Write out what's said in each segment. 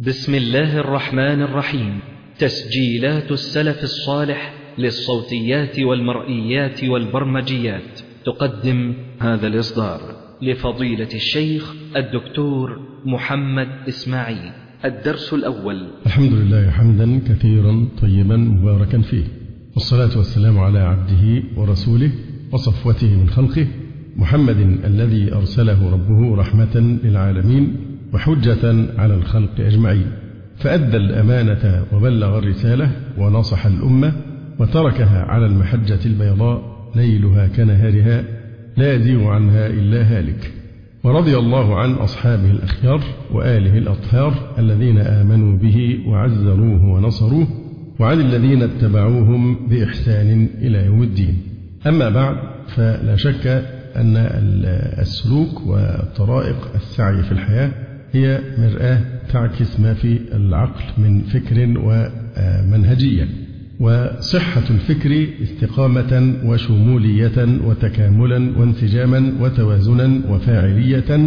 بسم الله الرحمن الرحيم. تسجيلات السلف الصالح للصوتيات والمرئيات والبرمجيات تقدم هذا الإصدار لفضيلة الشيخ الدكتور محمد إسماعيل. الدرس الأول. الحمد لله حمدا كثيرا طيبا مباركا فيه، والصلاة والسلام على عبده ورسوله وصفوته من خلقه محمد الذي أرسله ربه رحمة للعالمين وحجة على الخلق أجمعين، فأدى الأمانة وبلغ الرسالة ونصح الأمة وتركها على المحجة البيضاء ليلها كنهارها لا يزيغ عنها إلا هالك. ورضي الله عن أصحابه الأخيار وآله الأطهار الذين آمنوا به وعزروه ونصروه، وعن الذين اتبعوهم بإحسان إلى يوم الدين. أما بعد، فلا شك أن السلوك وطرائق السعي في الحياة هي مرآة تعكس ما في العقل من فكر ومنهجية، وصحة الفكر استقامة وشمولية وتكاملا وانسجاما وتوازنا وفاعلية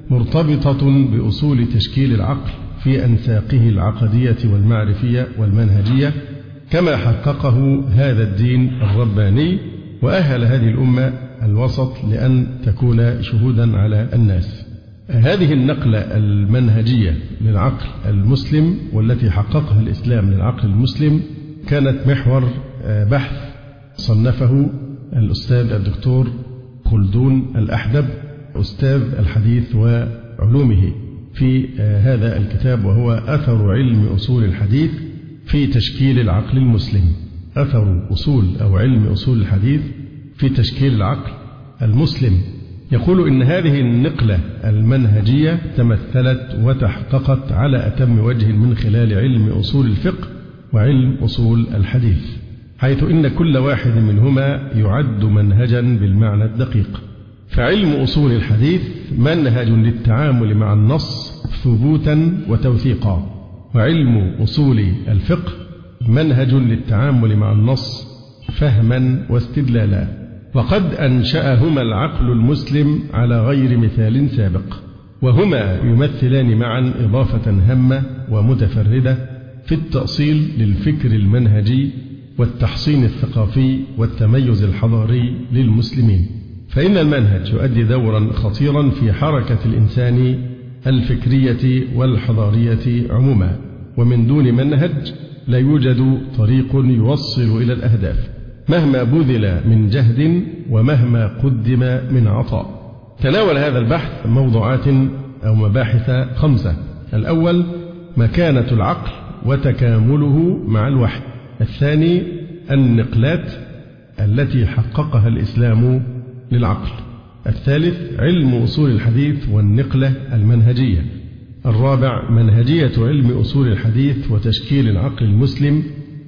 مرتبطة بأصول تشكيل العقل في أنساقه العقدية والمعرفية والمنهجية، كما حققه هذا الدين الرباني وأهل هذه الأمة الوسط لأن تكون شهودا على الناس. هذه النقلة المنهجية للعقل المسلم والتي حققها الإسلام للعقل المسلم كانت محور بحث صنفه الأستاذ الدكتور خلدون الأحدب أستاذ الحديث وعلومه في هذا الكتاب، وهو أثر علم أصول الحديث في تشكيل العقل المسلم. أثر أصول أو علم أصول الحديث في تشكيل العقل المسلم. يقول إن هذه النقلة المنهجية تمثلت وتحققت على أتم وجه من خلال علم أصول الفقه وعلم أصول الحديث، حيث إن كل واحد منهما يعد منهجا بالمعنى الدقيق. فعلم أصول الحديث منهج للتعامل مع النص ثبوتا وتوثيقا، وعلم أصول الفقه منهج للتعامل مع النص فهما واستدلالا، وقد أنشأهما العقل المسلم على غير مثال سابق، وهما يمثلان معا إضافة هامة ومتفردة في التأصيل للفكر المنهجي والتحصين الثقافي والتميز الحضاري للمسلمين. فإن المنهج يؤدي دورا خطيرا في حركة الإنسان الفكرية والحضارية عموما، ومن دون منهج لا يوجد طريق يوصل إلى الأهداف مهما بذل من جهد ومهما قدم من عطاء. تناول هذا البحث موضوعات أو مباحث 5. الأول مكانة العقل وتكامله مع الوحي. الثاني النقلات التي حققها الإسلام للعقل. الثالث علم أصول الحديث والنقلة المنهجية. الرابع منهجية علم أصول الحديث وتشكيل العقل المسلم.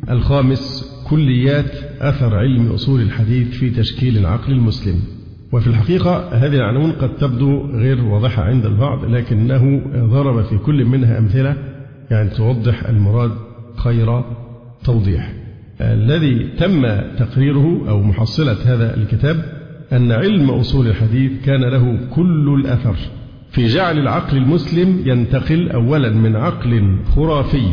الخامس كليات أثر علم أصول الحديث في تشكيل العقل المسلم. وفي الحقيقة هذه العناوين قد تبدو غير واضحة عند البعض، لكنه ضرب في كل منها أمثلة يعني توضح المراد خير توضيح. الذي تم تقريره أو محصلة هذا الكتاب أن علم أصول الحديث كان له كل الأثر في جعل العقل المسلم ينتقل أولا من عقل خرافي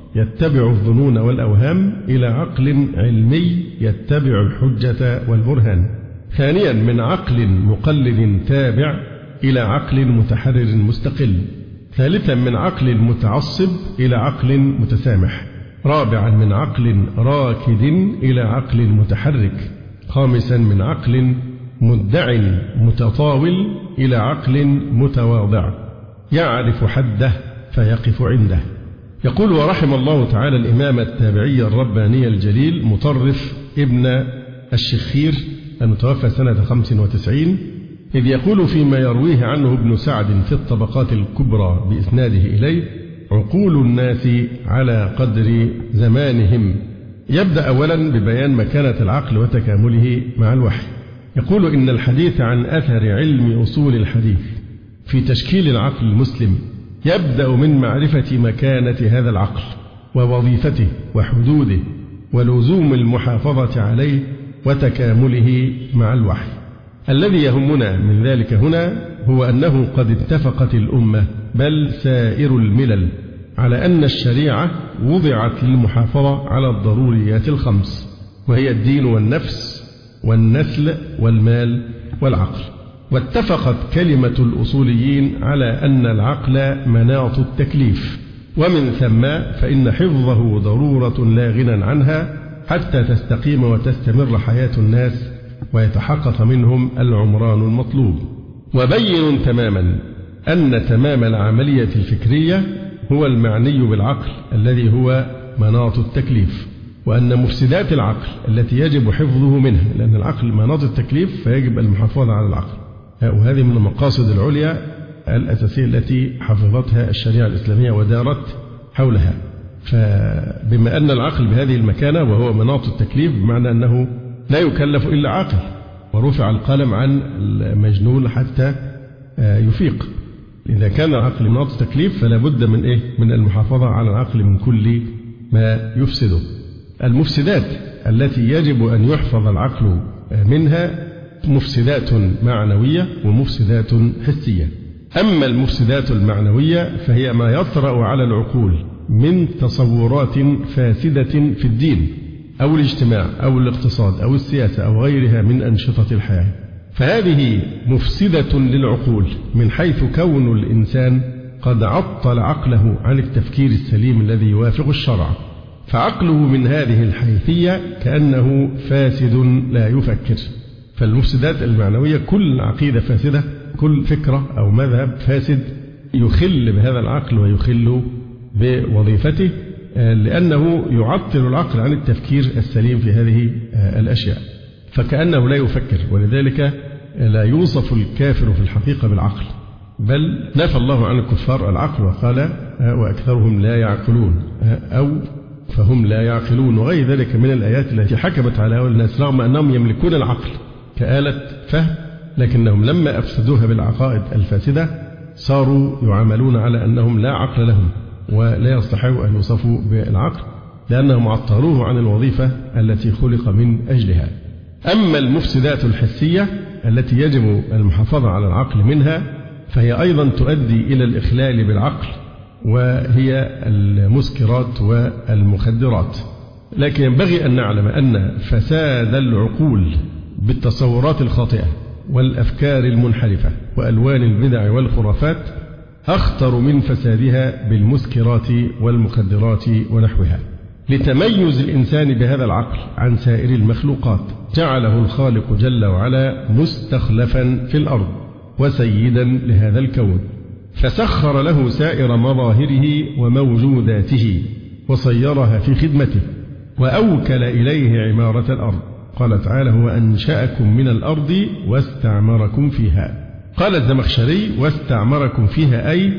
يتبع الظنون والأوهام إلى عقل علمي يتبع الحجة والبرهان. ثانيا من عقل مقلد تابع إلى عقل متحرر مستقل. ثالثا من عقل متعصب إلى عقل متسامح. رابعا من عقل راكد إلى عقل متحرك. خامسا من عقل مدع متطاول إلى عقل متواضع يعرف حده فيقف عنده. يقول ورحم الله تعالى الإمام التابعي الرباني الجليل مطرف ابن الشخير المتوفى سنة 95، إذ يقول فيما يرويه عنه ابن سعد في الطبقات الكبرى بإسناده إليه: عقول الناس على قدر زمانهم. يبدأ أولا ببيان مكانة العقل وتكامله مع الوحي. يقول إن الحديث عن أثر علم أصول الحديث في تشكيل العقل المسلم يبدأ من معرفة مكانة هذا العقل ووظيفته وحدوده ولزوم المحافظة عليه وتكامله مع الوحي. الذي يهمنا من ذلك هنا هو أنه قد اتفقت الأمة بل سائر الملل على أن الشريعة وضعت للمحافظة على الضروريات الخمس، وهي الدين والنفس والنسل والمال والعقل. واتفقت كلمة الأصوليين على أن العقل مناط التكليف، ومن ثم فإن حفظه ضرورة لا غنى عنها حتى تستقيم وتستمر حياة الناس ويتحقق منهم العمران المطلوب. وبين تماما أن تمام العملية الفكرية هو المعني بالعقل الذي هو مناط التكليف، وأن مفسدات العقل التي يجب حفظه منها، لأن العقل مناط التكليف فيجب المحافظة على العقل، وهذه من المقاصد العليا الأساسية التي حفظتها الشريعة الإسلامية ودارت حولها. فبما أن العقل بهذه المكانة وهو مناط التكليف، بمعنى أنه لا يكلف إلا عاقل، ورفع القلم عن المجنون حتى يفيق. إذا كان العقل مناط التكليف فلا بد من المحافظة على العقل من كل ما يفسده. المفسدات التي يجب أن يحفظ العقل منها مفسدات معنوية ومفسدات حسية. أما المفسدات المعنوية فهي ما يطرأ على العقول من تصورات فاسدة في الدين أو الاجتماع أو الاقتصاد أو السياسة أو غيرها من أنشطة الحياة، فهذه مفسدة للعقول من حيث كون الإنسان قد عطل عقله عن التفكير السليم الذي يوافق الشرع، فعقله من هذه الحيثية كأنه فاسد لا يفكر. فالمفسدات المعنوية كل عقيدة فاسدة، كل فكرة أو مذهب فاسد يخل بهذا العقل ويخل بوظيفته، لأنه يعطل العقل عن التفكير السليم في هذه الأشياء، فكأنه لا يفكر. ولذلك لا يوصف الكافر في الحقيقة بالعقل، بل نفى الله عن الكفار العقل وقال وأكثرهم لا يعقلون أو فهم لا يعقلون، وغير ذلك من الآيات التي حكمت على هؤلاء الناس رغم أنهم يملكون العقل كآلة فهم، لكنهم لما أفسدوها بالعقائد الفاسدة صاروا يعاملون على أنهم لا عقل لهم ولا يستحقوا أن يوصفوا بالعقل، لأنهم عطلوه عن الوظيفة التي خلق من أجلها. أما المفسدات الحسية التي يجب المحافظة على العقل منها فهي أيضا تؤدي إلى الإخلال بالعقل، وهي المسكرات والمخدرات. لكن ينبغي أن نعلم أن فساد العقول بالتصورات الخاطئة والأفكار المنحرفة وألوان البدع والخرافات أخطر من فسادها بالمسكرات والمخدرات ونحوها. لتميز الإنسان بهذا العقل عن سائر المخلوقات جعله الخالق جل وعلا مستخلفا في الأرض وسيدا لهذا الكون، فسخر له سائر مظاهره وموجوداته وصيرها في خدمته، وأوكل إليه عمارة الأرض. قال تعالى هو أنشأكم من الأرض واستعمركم فيها. قال الزمخشري واستعمركم فيها أي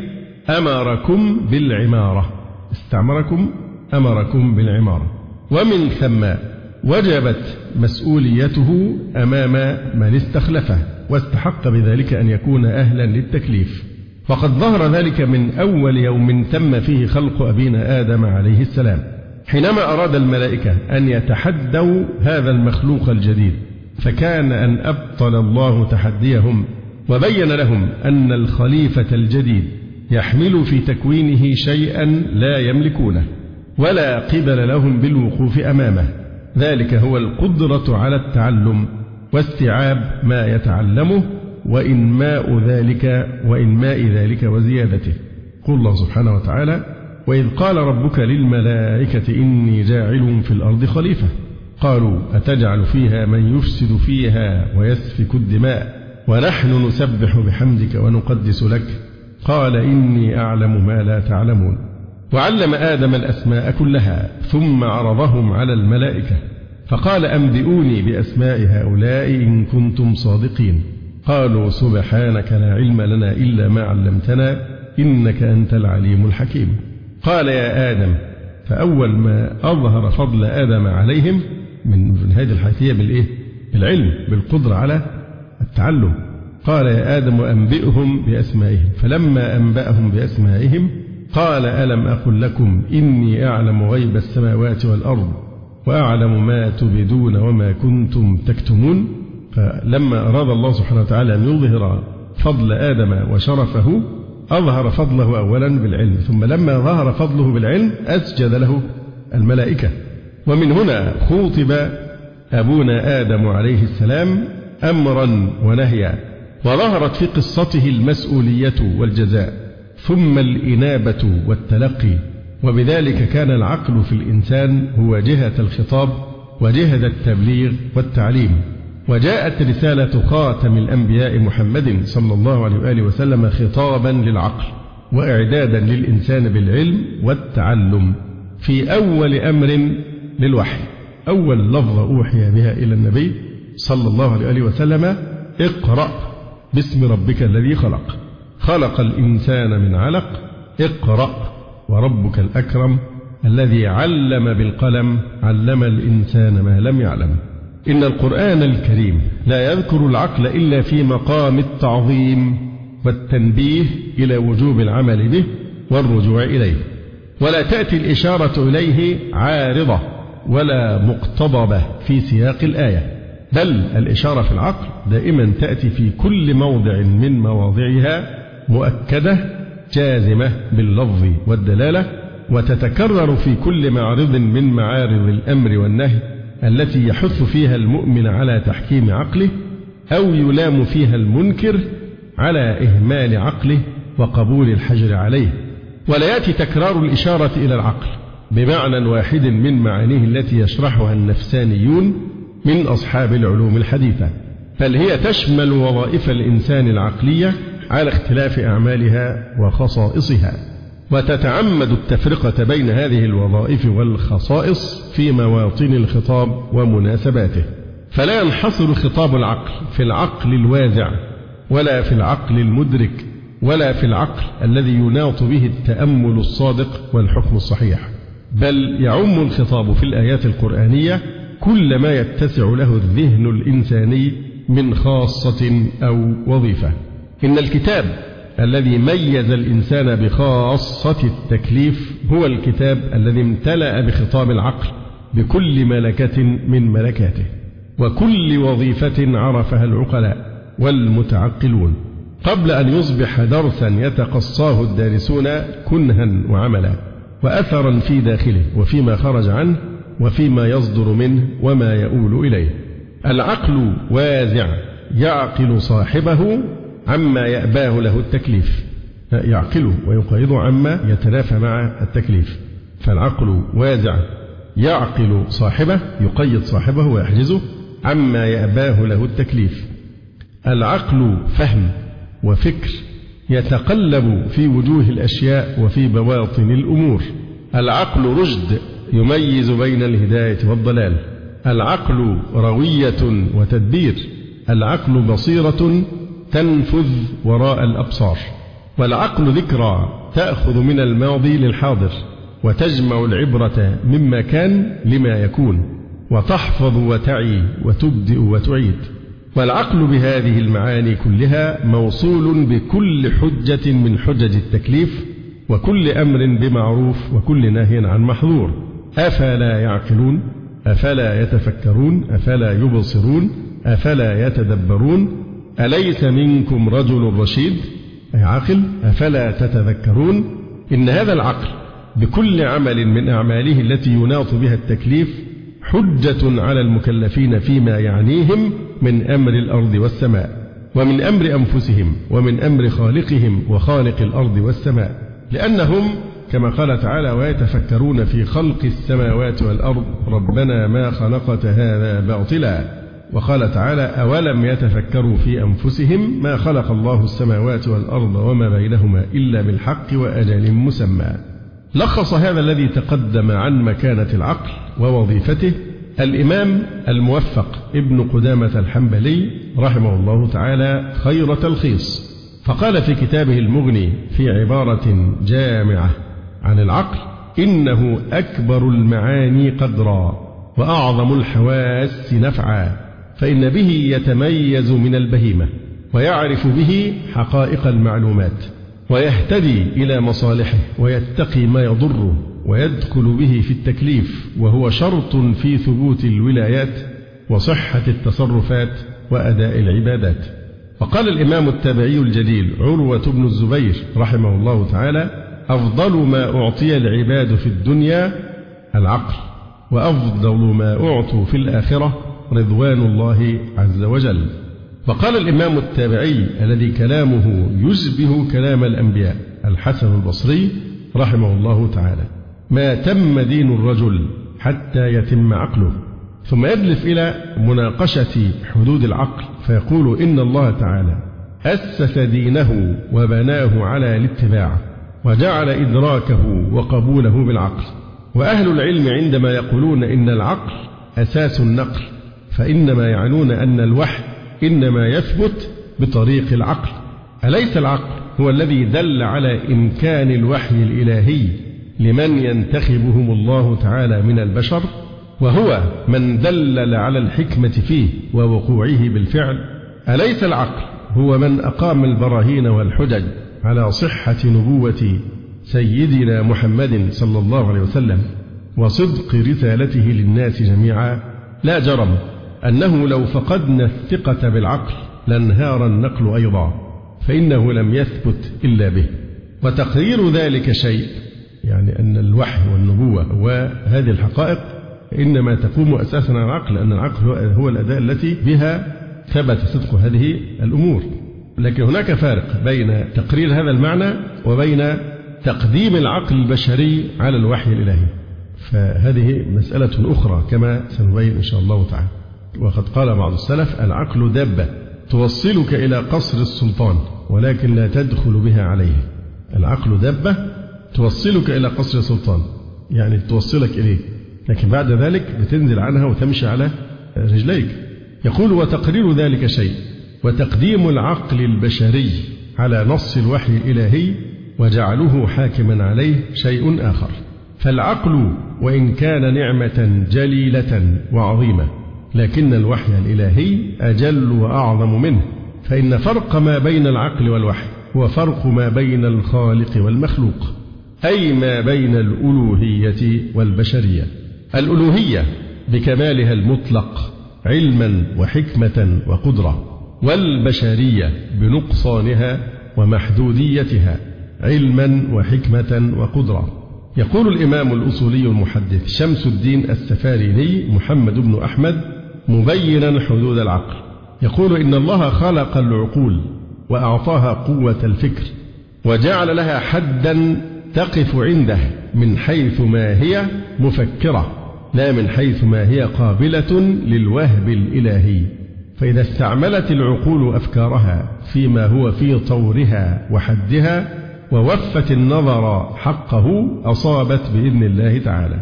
أمركم بالعمارة، استعمركم أمركم بالعمارة، ومن ثم وجبت مسؤوليته أمام من استخلفه واستحق بذلك أن يكون أهلا للتكليف. وقد ظهر ذلك من أول يوم تم فيه خلق أبينا آدم عليه السلام، حينما أراد الملائكة أن يتحدوا هذا المخلوق الجديد، فكان أن أبطل الله تحديهم وبين لهم أن الخليفة الجديد يحمل في تكوينه شيئا لا يملكونه ولا قبل لهم بالوقوف أمامه، ذلك هو القدرة على التعلم واستيعاب ما يتعلمه وإنماء ذلك وزيادته. قل الله سبحانه وتعالى وإذ قال ربك للملائكة إني جاعل في الأرض خليفة قالوا أتجعل فيها من يفسد فيها ويسفك الدماء ونحن نسبح بحمدك ونقدس لك قال إني أعلم ما لا تعلمون. وعلم آدم الأسماء كلها ثم عرضهم على الملائكة فقال أنبئوني بأسماء هؤلاء إن كنتم صادقين قالوا سبحانك لا علم لنا إلا ما علمتنا إنك أنت العليم الحكيم. قال يا آدم، فأول ما أظهر فضل آدم عليهم من هذه الحيثية بالعلم بالقدرة على التعلم، قال يا آدم أنبئهم بأسمائهم، فلما أنبأهم بأسمائهم قال ألم أقل لكم إني أعلم غيب السماوات والأرض وأعلم ما تبدون وما كنتم تكتمون. فلما أراد الله سبحانه وتعالى أن يظهر فضل آدم وشرفه أظهر فضله أولا بالعلم، ثم لما ظهر فضله بالعلم أسجد له الملائكة. ومن هنا خوطب أبونا آدم عليه السلام أمرا ونهيا، وظهرت في قصته المسؤولية والجزاء، ثم الإنابة والتلقي، وبذلك كان العقل في الإنسان هو جهة الخطاب وجهة التبليغ والتعليم. وجاءت رسالة خاتم الأنبياء محمد صلى الله عليه وآله وسلم خطابا للعقل وإعدادا للإنسان بالعلم والتعلم في أول أمر للوحي. أول لفظة أوحي بها إلى النبي صلى الله عليه وآله وسلم: اقرأ باسم ربك الذي خلق، خلق الإنسان من علق، اقرأ وربك الأكرم الذي علم بالقلم، علم الإنسان ما لم يعلم. إن القرآن الكريم لا يذكر العقل إلا في مقام التعظيم والتنبيه إلى وجوب العمل به والرجوع إليه، ولا تأتي الإشارة إليه عارضة ولا مقتضبة في سياق الآية، بل الإشارة في العقل دائما تأتي في كل موضع من مواضعها مؤكدة جازمة باللفظ والدلالة، وتتكرر في كل معرض من معارض الأمر والنهي التي يحث فيها المؤمن على تحكيم عقله، أو يلام فيها المنكر على إهمال عقله وقبول الحجر عليه. ولا يأتي تكرار الإشارة إلى العقل بمعنى واحد من معانيه التي يشرحها النفسانيون من أصحاب العلوم الحديثة، بل هي تشمل وظائف الإنسان العقلية على اختلاف أعمالها وخصائصها، وتتعمد التفرقة بين هذه الوظائف والخصائص في مواطن الخطاب ومناسباته، فلا ينحصر خطاب العقل في العقل الوازع، ولا في العقل المدرك، ولا في العقل الذي يناط به التأمل الصادق والحكم الصحيح، بل يعم الخطاب في الآيات القرآنية كل ما يتسع له الذهن الإنساني من خاصة أو وظيفة. إن الكتاب الذي ميز الإنسان بخاصة التكليف هو الكتاب الذي امتلأ بخطاب العقل بكل ملكة من ملكاته، وكل وظيفة عرفها العقلاء والمتعقلون قبل أن يصبح درسا يتقصاه الدارسون كنها وعملا وأثرا في داخله وفيما خرج عنه وفيما يصدر منه وما يؤول إليه. العقل وازع يعقل صاحبه عما يأباه له التكليف، يعقله ويقيض عما يتنافى مع التكليف. فالعقل وازع يعقل صاحبه، يقيد صاحبه ويحجزه عما يأباه له التكليف. العقل فهم وفكر يتقلب في وجوه الأشياء وفي بواطن الأمور. العقل رشد يميز بين الهداية والضلال. العقل روية وتدبير. العقل بصيرة تنفذ وراء الأبصار. والعقل ذكرى تأخذ من الماضي للحاضر، وتجمع العبرة مما كان لما يكون، وتحفظ وتعي وتبدئ وتعيد. والعقل بهذه المعاني كلها موصول بكل حجة من حجج التكليف، وكل أمر بمعروف وكل نهي عن محظور. أفلا يعقلون؟ أفلا يتفكرون؟ أفلا يبصرون؟ أفلا يتدبرون؟ أليس منكم رجل رشيد؟ أي عاقل. أفلا تتذكرون؟ إن هذا العقل بكل عمل من أعماله التي يناط بها التكليف حجة على المكلفين فيما يعنيهم من أمر الأرض والسماء، ومن أمر أنفسهم، ومن أمر خالقهم وخالق الأرض والسماء، لأنهم كما قال تعالى: ويتفكرون في خلق السماوات والأرض ربنا ما خلقت هذا باطلا. وقال تعالى: أولم يتفكروا في أنفسهم ما خلق الله السماوات والأرض وما بينهما إلا بالحق وأجل مسمى. لخص هذا الذي تقدم عن مكانة العقل ووظيفته الإمام الموفق ابن قدامة الحنبلي رحمه الله تعالى خير تلخيص، فقال في كتابه المغني في عبارة جامعة عن العقل: إنه أكبر المعاني قدرا وأعظم الحواس نفعا، فإن به يتميز من البهيمة، ويعرف به حقائق المعلومات، ويهتدي إلى مصالحه، ويتقي ما يضره، ويدخل به في التكليف، وهو شرط في ثبوت الولايات وصحة التصرفات وأداء العبادات. وقال الإمام التابعي الجليل عروة بن الزبير رحمه الله تعالى: أفضل ما أعطي العباد في الدنيا العقل، وأفضل ما أعطوا في الآخرة رضوان الله عز وجل. وقال الإمام التابعي الذي كلامه يشبه كلام الأنبياء الحسن البصري رحمه الله تعالى: ما تم دين الرجل حتى يتم عقله. ثم يدلف إلى مناقشة حدود العقل فيقول: إن الله تعالى أسس دينه وبناه على الاتباع، وجعل إدراكه وقبوله بالعقل. وأهل العلم عندما يقولون إن العقل أساس النقل فإنما يعنون أن الوحي إنما يثبت بطريق العقل. أليس العقل هو الذي دل على إمكان الوحي الإلهي لمن ينتخبهم الله تعالى من البشر، وهو من دلل على الحكمة فيه ووقوعه بالفعل؟ أليس العقل هو من أقام البراهين والحجج على صحة نبوة سيدنا محمد صلى الله عليه وسلم وصدق رسالته للناس جميعا؟ لا جرم أنه لو فقدنا الثقة بالعقل لانهار النقل أيضا، فإنه لم يثبت إلا به. وتقرير ذلك شيء، يعني أن الوحي والنبوة وهذه الحقائق إنما تقوم أساسا على العقل، لأن العقل هو الأداة التي بها ثبت صدق هذه الأمور. لكن هناك فارق بين تقرير هذا المعنى وبين تقديم العقل البشري على الوحي الإلهي، فهذه مسألة أخرى كما سنبين إن شاء الله تعالى. وقد قال بعض السلف: العقل دابة توصلك إلى قصر السلطان ولكن لا تدخل بها عليه. العقل دابة توصلك إلى قصر السلطان، يعني توصلك إليه، لكن بعد ذلك بتنزل عنها وتمشي على رجليك. يقول: وتقرير ذلك شيء، وتقديم العقل البشري على نص الوحي الإلهي وجعله حاكما عليه شيء آخر. فالعقل وإن كان نعمة جليلة وعظيمة، لكن الوحي الإلهي أجل وأعظم منه، فإن فرق ما بين العقل والوحي هو فرق ما بين الخالق والمخلوق، أي ما بين الألوهية والبشرية. الألوهية بكمالها المطلق علما وحكمة وقدرة، والبشرية بنقصانها ومحدوديتها علما وحكمة وقدرة. يقول الإمام الأصولي المحدث شمس الدين السفاريني محمد بن أحمد مبينا حدود العقل، يقول: إن الله خلق العقول وأعطاها قوة الفكر، وجعل لها حدا تقف عنده من حيث ما هي مفكرة، لا من حيث ما هي قابلة للوهب الإلهي. فإذا استعملت العقول أفكارها فيما هو في طورها وحدها ووفت النظر حقه أصابت بإذن الله تعالى.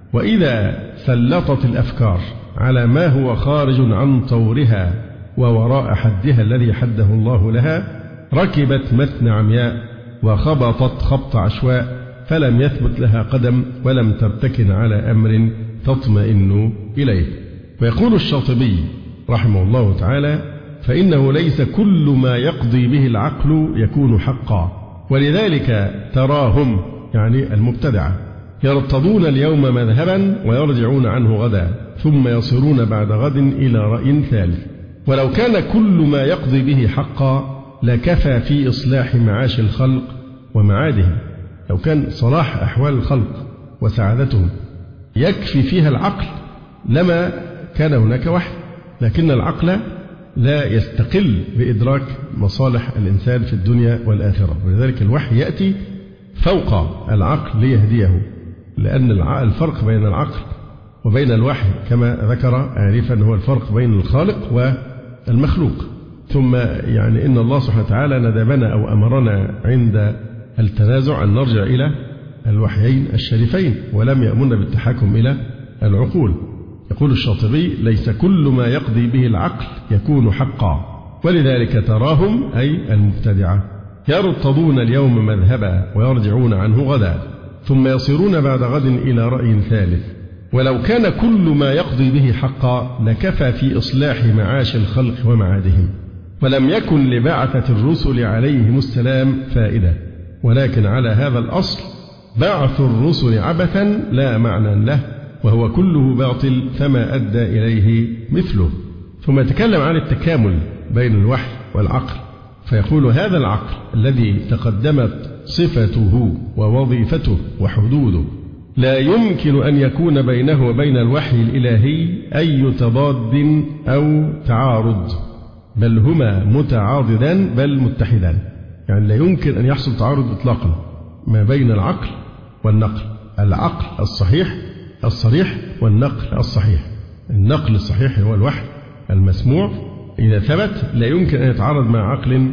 وإذا سلطت الأفكار على ما هو خارج عن طورها ووراء حدها الذي حده الله لها ركبت متن عمياء وخبطت خبط عشواء، فلم يثبت لها قدم ولم ترتكن على أمر تطمئن إليه. ويقول الشاطبي رحمه الله تعالى: فإنه ليس كل ما يقضي به العقل يكون حقا، ولذلك تراهم يعني المبتدعة يرتضون اليوم مذهبا ويرجعون عنه غدا، ثم يصيرون بعد غد إلى رأي ثالث. ولو كان كل ما يقضي به حقا لكفى في إصلاح معاش الخلق ومعادهم. لو كان صلاح أحوال الخلق وسعادتهم يكفي فيها العقل لما كان هناك وحي، لكن العقل لا يستقل بإدراك مصالح الإنسان في الدنيا والآخرة، ولذلك الوحي يأتي فوق العقل ليهديه، لأن الفرق بين العقل وبين الوحي كما ذكر آنفا هو الفرق بين الخالق والمخلوق. ثم يعني إن الله سبحانه وتعالى ندبنا أو أمرنا عند التنازع أن نرجع إلى الوحيين الشريفين، ولم يأمرنا بالتحاكم إلى العقول. يقول الشاطبي: ليس كل ما يقضي به العقل يكون حقا، ولذلك تراهم أي المبتدعة يرتضون اليوم مذهبا ويرجعون عنه غدا، ثم يصيرون بعد غد إلى رأي ثالث. ولو كان كل ما يقضي به حقا لكفى في إصلاح معاش الخلق ومعادهم، ولم يكن لبعثة الرسل عليهم السلام فائدة، ولكن على هذا الأصل بعث الرسل عبثا لا معنى له، وهو كله باطل فما أدى إليه مثله. ثم يتكلم عن التكامل بين الوحي والعقل، فيقول هذا العقل الذي تقدمت صفته ووظيفته وحدوده لا يمكن أن يكون بينه وبين الوحي الإلهي أي تضاد أو تعارض، بل هما متعاضدان بل متحدان. يعني لا يمكن أن يحصل تعارض إطلاقا ما بين العقل والنقل، العقل الصريح والنقل الصحيح. النقل الصحيح هو الوحي المسموع إذا ثبت لا يمكن أن يتعارض مع عقل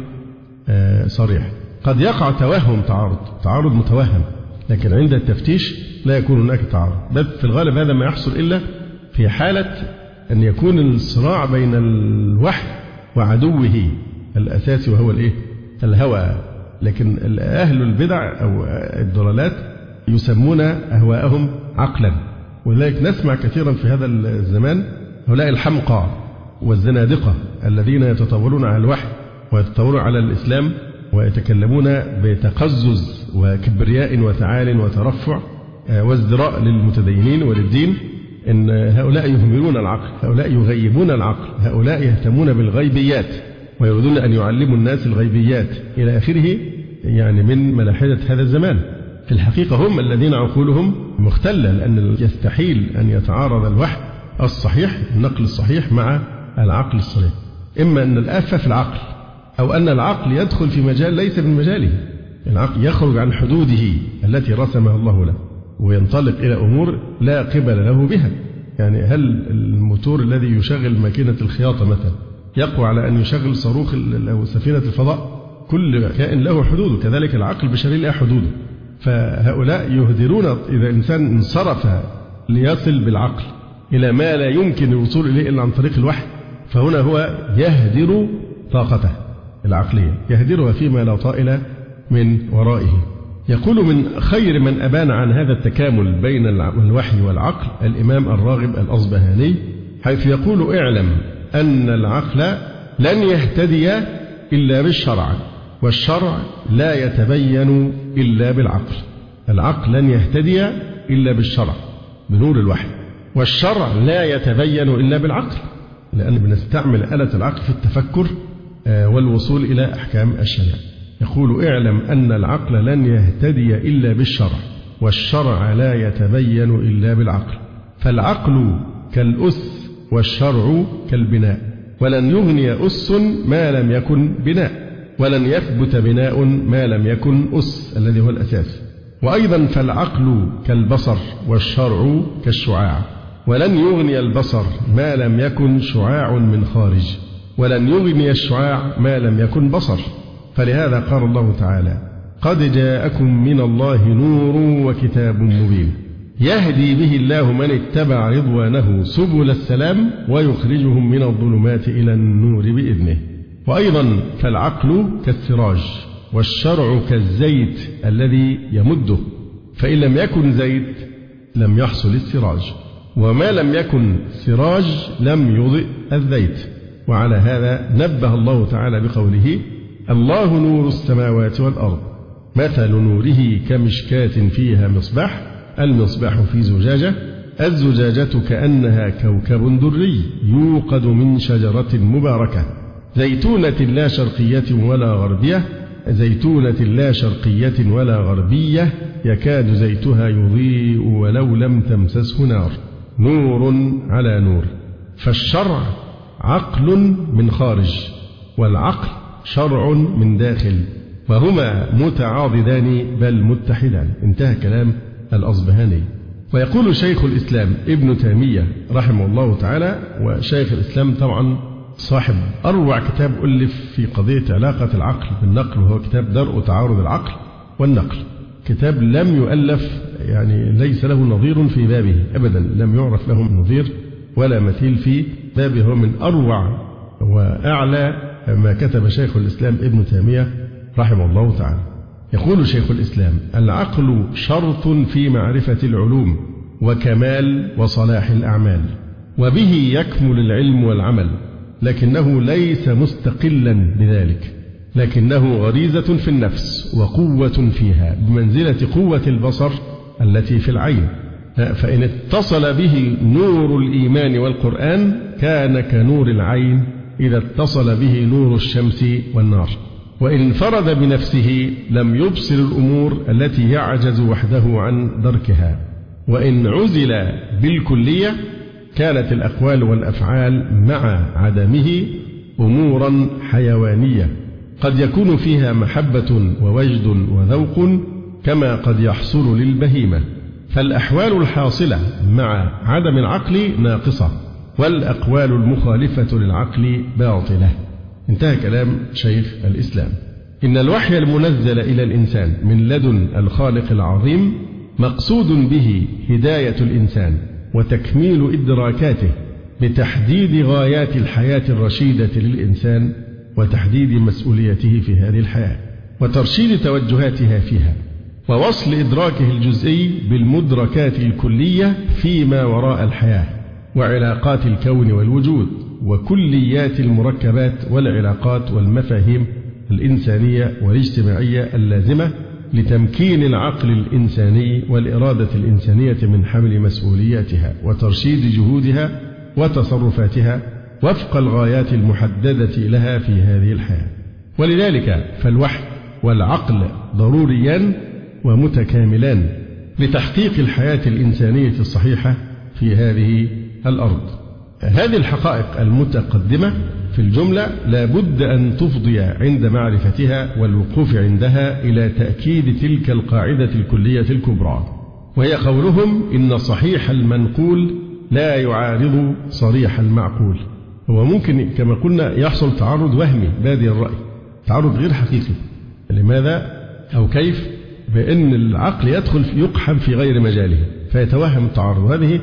صريح. قد يقع توهم تعارض متوهم، لكن عند التفتيش لا يكون هناك تعارض، بل في الغالب هذا ما يحصل إلا في حالة أن يكون الصراع بين الوحي وعدوه الأساسي وهو الهوى. لكن أهل البدع أو الضلالات يسمون أهواءهم عقلا، ولذلك نسمع كثيرا في هذا الزمان هؤلاء الحمقى والزنادقة الذين يتطاولون على الوحي ويتطاولون على الإسلام ويتكلمون بتقزز وكبرياء وتعال وترفع وازدراء للمتدينين وللدين، إن هؤلاء يهملون العقل، هؤلاء يغيبون العقل، هؤلاء يهتمون بالغيبيات ويريدون أن يعلموا الناس الغيبيات إلى آخره، يعني من ملاحدة هذا الزمان. في الحقيقة هم الذين عقولهم مختلة، لأن يستحيل أن يتعارض الوحي الصحيح النقل الصحيح مع العقل الصريح. إما أن الآفة في العقل، أو أن العقل يدخل في مجال ليس من مجاله. العقل يخرج عن حدوده التي رسمها الله له وينطلق إلى أمور لا قبل له بها. يعني هل الموتور الذي يشغل ماكينة الخياطة مثلا يقوى على أن يشغل صاروخ أو سفينة الفضاء؟ كل كائن له حدوده، كذلك العقل البشري له حدوده. فهؤلاء يهدرون، إذا إنسان انصرف ليصل بالعقل إلى ما لا يمكن الوصول إليه إلا عن طريق الوحي، فهنا هو يهدر طاقته العقلية، يهدرها فيما لا طائل من ورائه. يقول من خير من أبان عن هذا التكامل بين الوحي والعقل الإمام الراغب الأصبهاني، حيث يقول اعلم أن العقل لن يهتدي إلا بالشرع، والشرع لا يتبين إلا بالعقل. العقل لن يهتدي إلا بالشرع بنور الوحي، والشرع لا يتبين إلا بالعقل، لأن بنستعمل آلة العقل في التفكر والوصول إلى أحكام الشريعة. يقول اعلم أن العقل لن يهتدي إلا بالشرع، والشرع لا يتبين إلا بالعقل. فالعقل كالأس والشرع كالبناء، ولن يغني أس ما لم يكن بناء، ولن يثبت بناء ما لم يكن أس الذي هو الأساس. وأيضا فالعقل كالبصر والشرع كالشعاع، ولن يغني البصر ما لم يكن شعاع من خارج، ولن يغني الشعاع ما لم يكن بصر. فلهذا قال الله تعالى قد جاءكم من الله نور وكتاب مبين يهدي به الله من اتبع رضوانه سبل السلام ويخرجهم من الظلمات إلى النور بإذنه. وأيضا فالعقل كالسراج، والشرع كالزيت الذي يمده، فإن لم يكن زيت لم يحصل السراج، وما لم يكن سراج لم يضئ الزيت. وعلى هذا نبه الله تعالى بقوله الله نور السماوات والأرض مثل نوره كمشكاة فيها مصباح، المصباح في زجاجة، الزجاجة كأنها كوكب دري يوقد من شجرة مباركة زيتونة لا شرقية ولا غربية، زيتونة لا شرقية ولا غربية يكاد زيتها يضيء ولو لم تمسسه نار، نور على نور. فالشرع عقل من خارج، والعقل شرع من داخل، وهما متعاضدان بل متحدان. انتهى كلام الأصبهاني. ويقول شيخ الإسلام ابن تيمية رحمه الله تعالى، وشيخ الإسلام طبعا صاحب أروع كتاب ألف في قضية علاقة العقل بالنقل، وهو كتاب درء تعارض العقل والنقل. كتاب لم يؤلف، يعني ليس له نظير في بابه أبدا، لم يعرف له نظير ولا مثيل في بابه، هو من أروع وأعلى ما كتب شيخ الإسلام ابن تيمية رحمه الله تعالى. يقول شيخ الإسلام العقل شرط في معرفة العلوم وكمال وصلاح الأعمال، وبه يكمل العلم والعمل، لكنه ليس مستقلا بذلك، لكنه غريزة في النفس وقوة فيها بمنزلة قوة البصر التي في العين. فإن اتصل به نور الإيمان والقرآن كان كنور العين إذا اتصل به نور الشمس والنار. وإن انفرد بنفسه لم يبصر الأمور التي يعجز وحده عن دركها. وإن عزل بالكلية كانت الأقوال والأفعال مع عدمه أمورا حيوانية قد يكون فيها محبة ووجد وذوق كما قد يحصل للبهيمة. فالأحوال الحاصلة مع عدم العقل ناقصة، والأقوال المخالفة للعقل باطلة. انتهى كلام شيخ الإسلام. إن الوحي المنزل إلى الإنسان من لدن الخالق العظيم مقصود به هداية الإنسان وتكميل إدراكاته بتحديد غايات الحياة الرشيدة للإنسان وتحديد مسؤوليته في هذه الحياة وترشيد توجهاتها فيها، ووصل إدراكه الجزئي بالمدركات الكلية فيما وراء الحياة وعلاقات الكون والوجود وكليات المركبات والعلاقات والمفاهيم الإنسانية والاجتماعية اللازمة لتمكين العقل الإنساني والإرادة الإنسانية من حمل مسؤولياتها وترشيد جهودها وتصرفاتها وفق الغايات المحددة لها في هذه الحياة. ولذلك فالوحي والعقل ضروريان ومتكاملان لتحقيق الحياة الإنسانية الصحيحة في هذه الأرض. هذه الحقائق المتقدمة في الجملة لا بد أن تفضي عند معرفتها والوقوف عندها إلى تأكيد تلك القاعدة الكلية الكبرى، وهي قولهم إن صحيح المنقول لا يعارض صريح المعقول. هو ممكن كما قلنا يحصل تعارض وهمي بادئ الرأي، تعارض غير حقيقي. لماذا أو كيف؟ بأن العقل يدخل يقحم في غير مجاله فيتوهم التعارض، هذه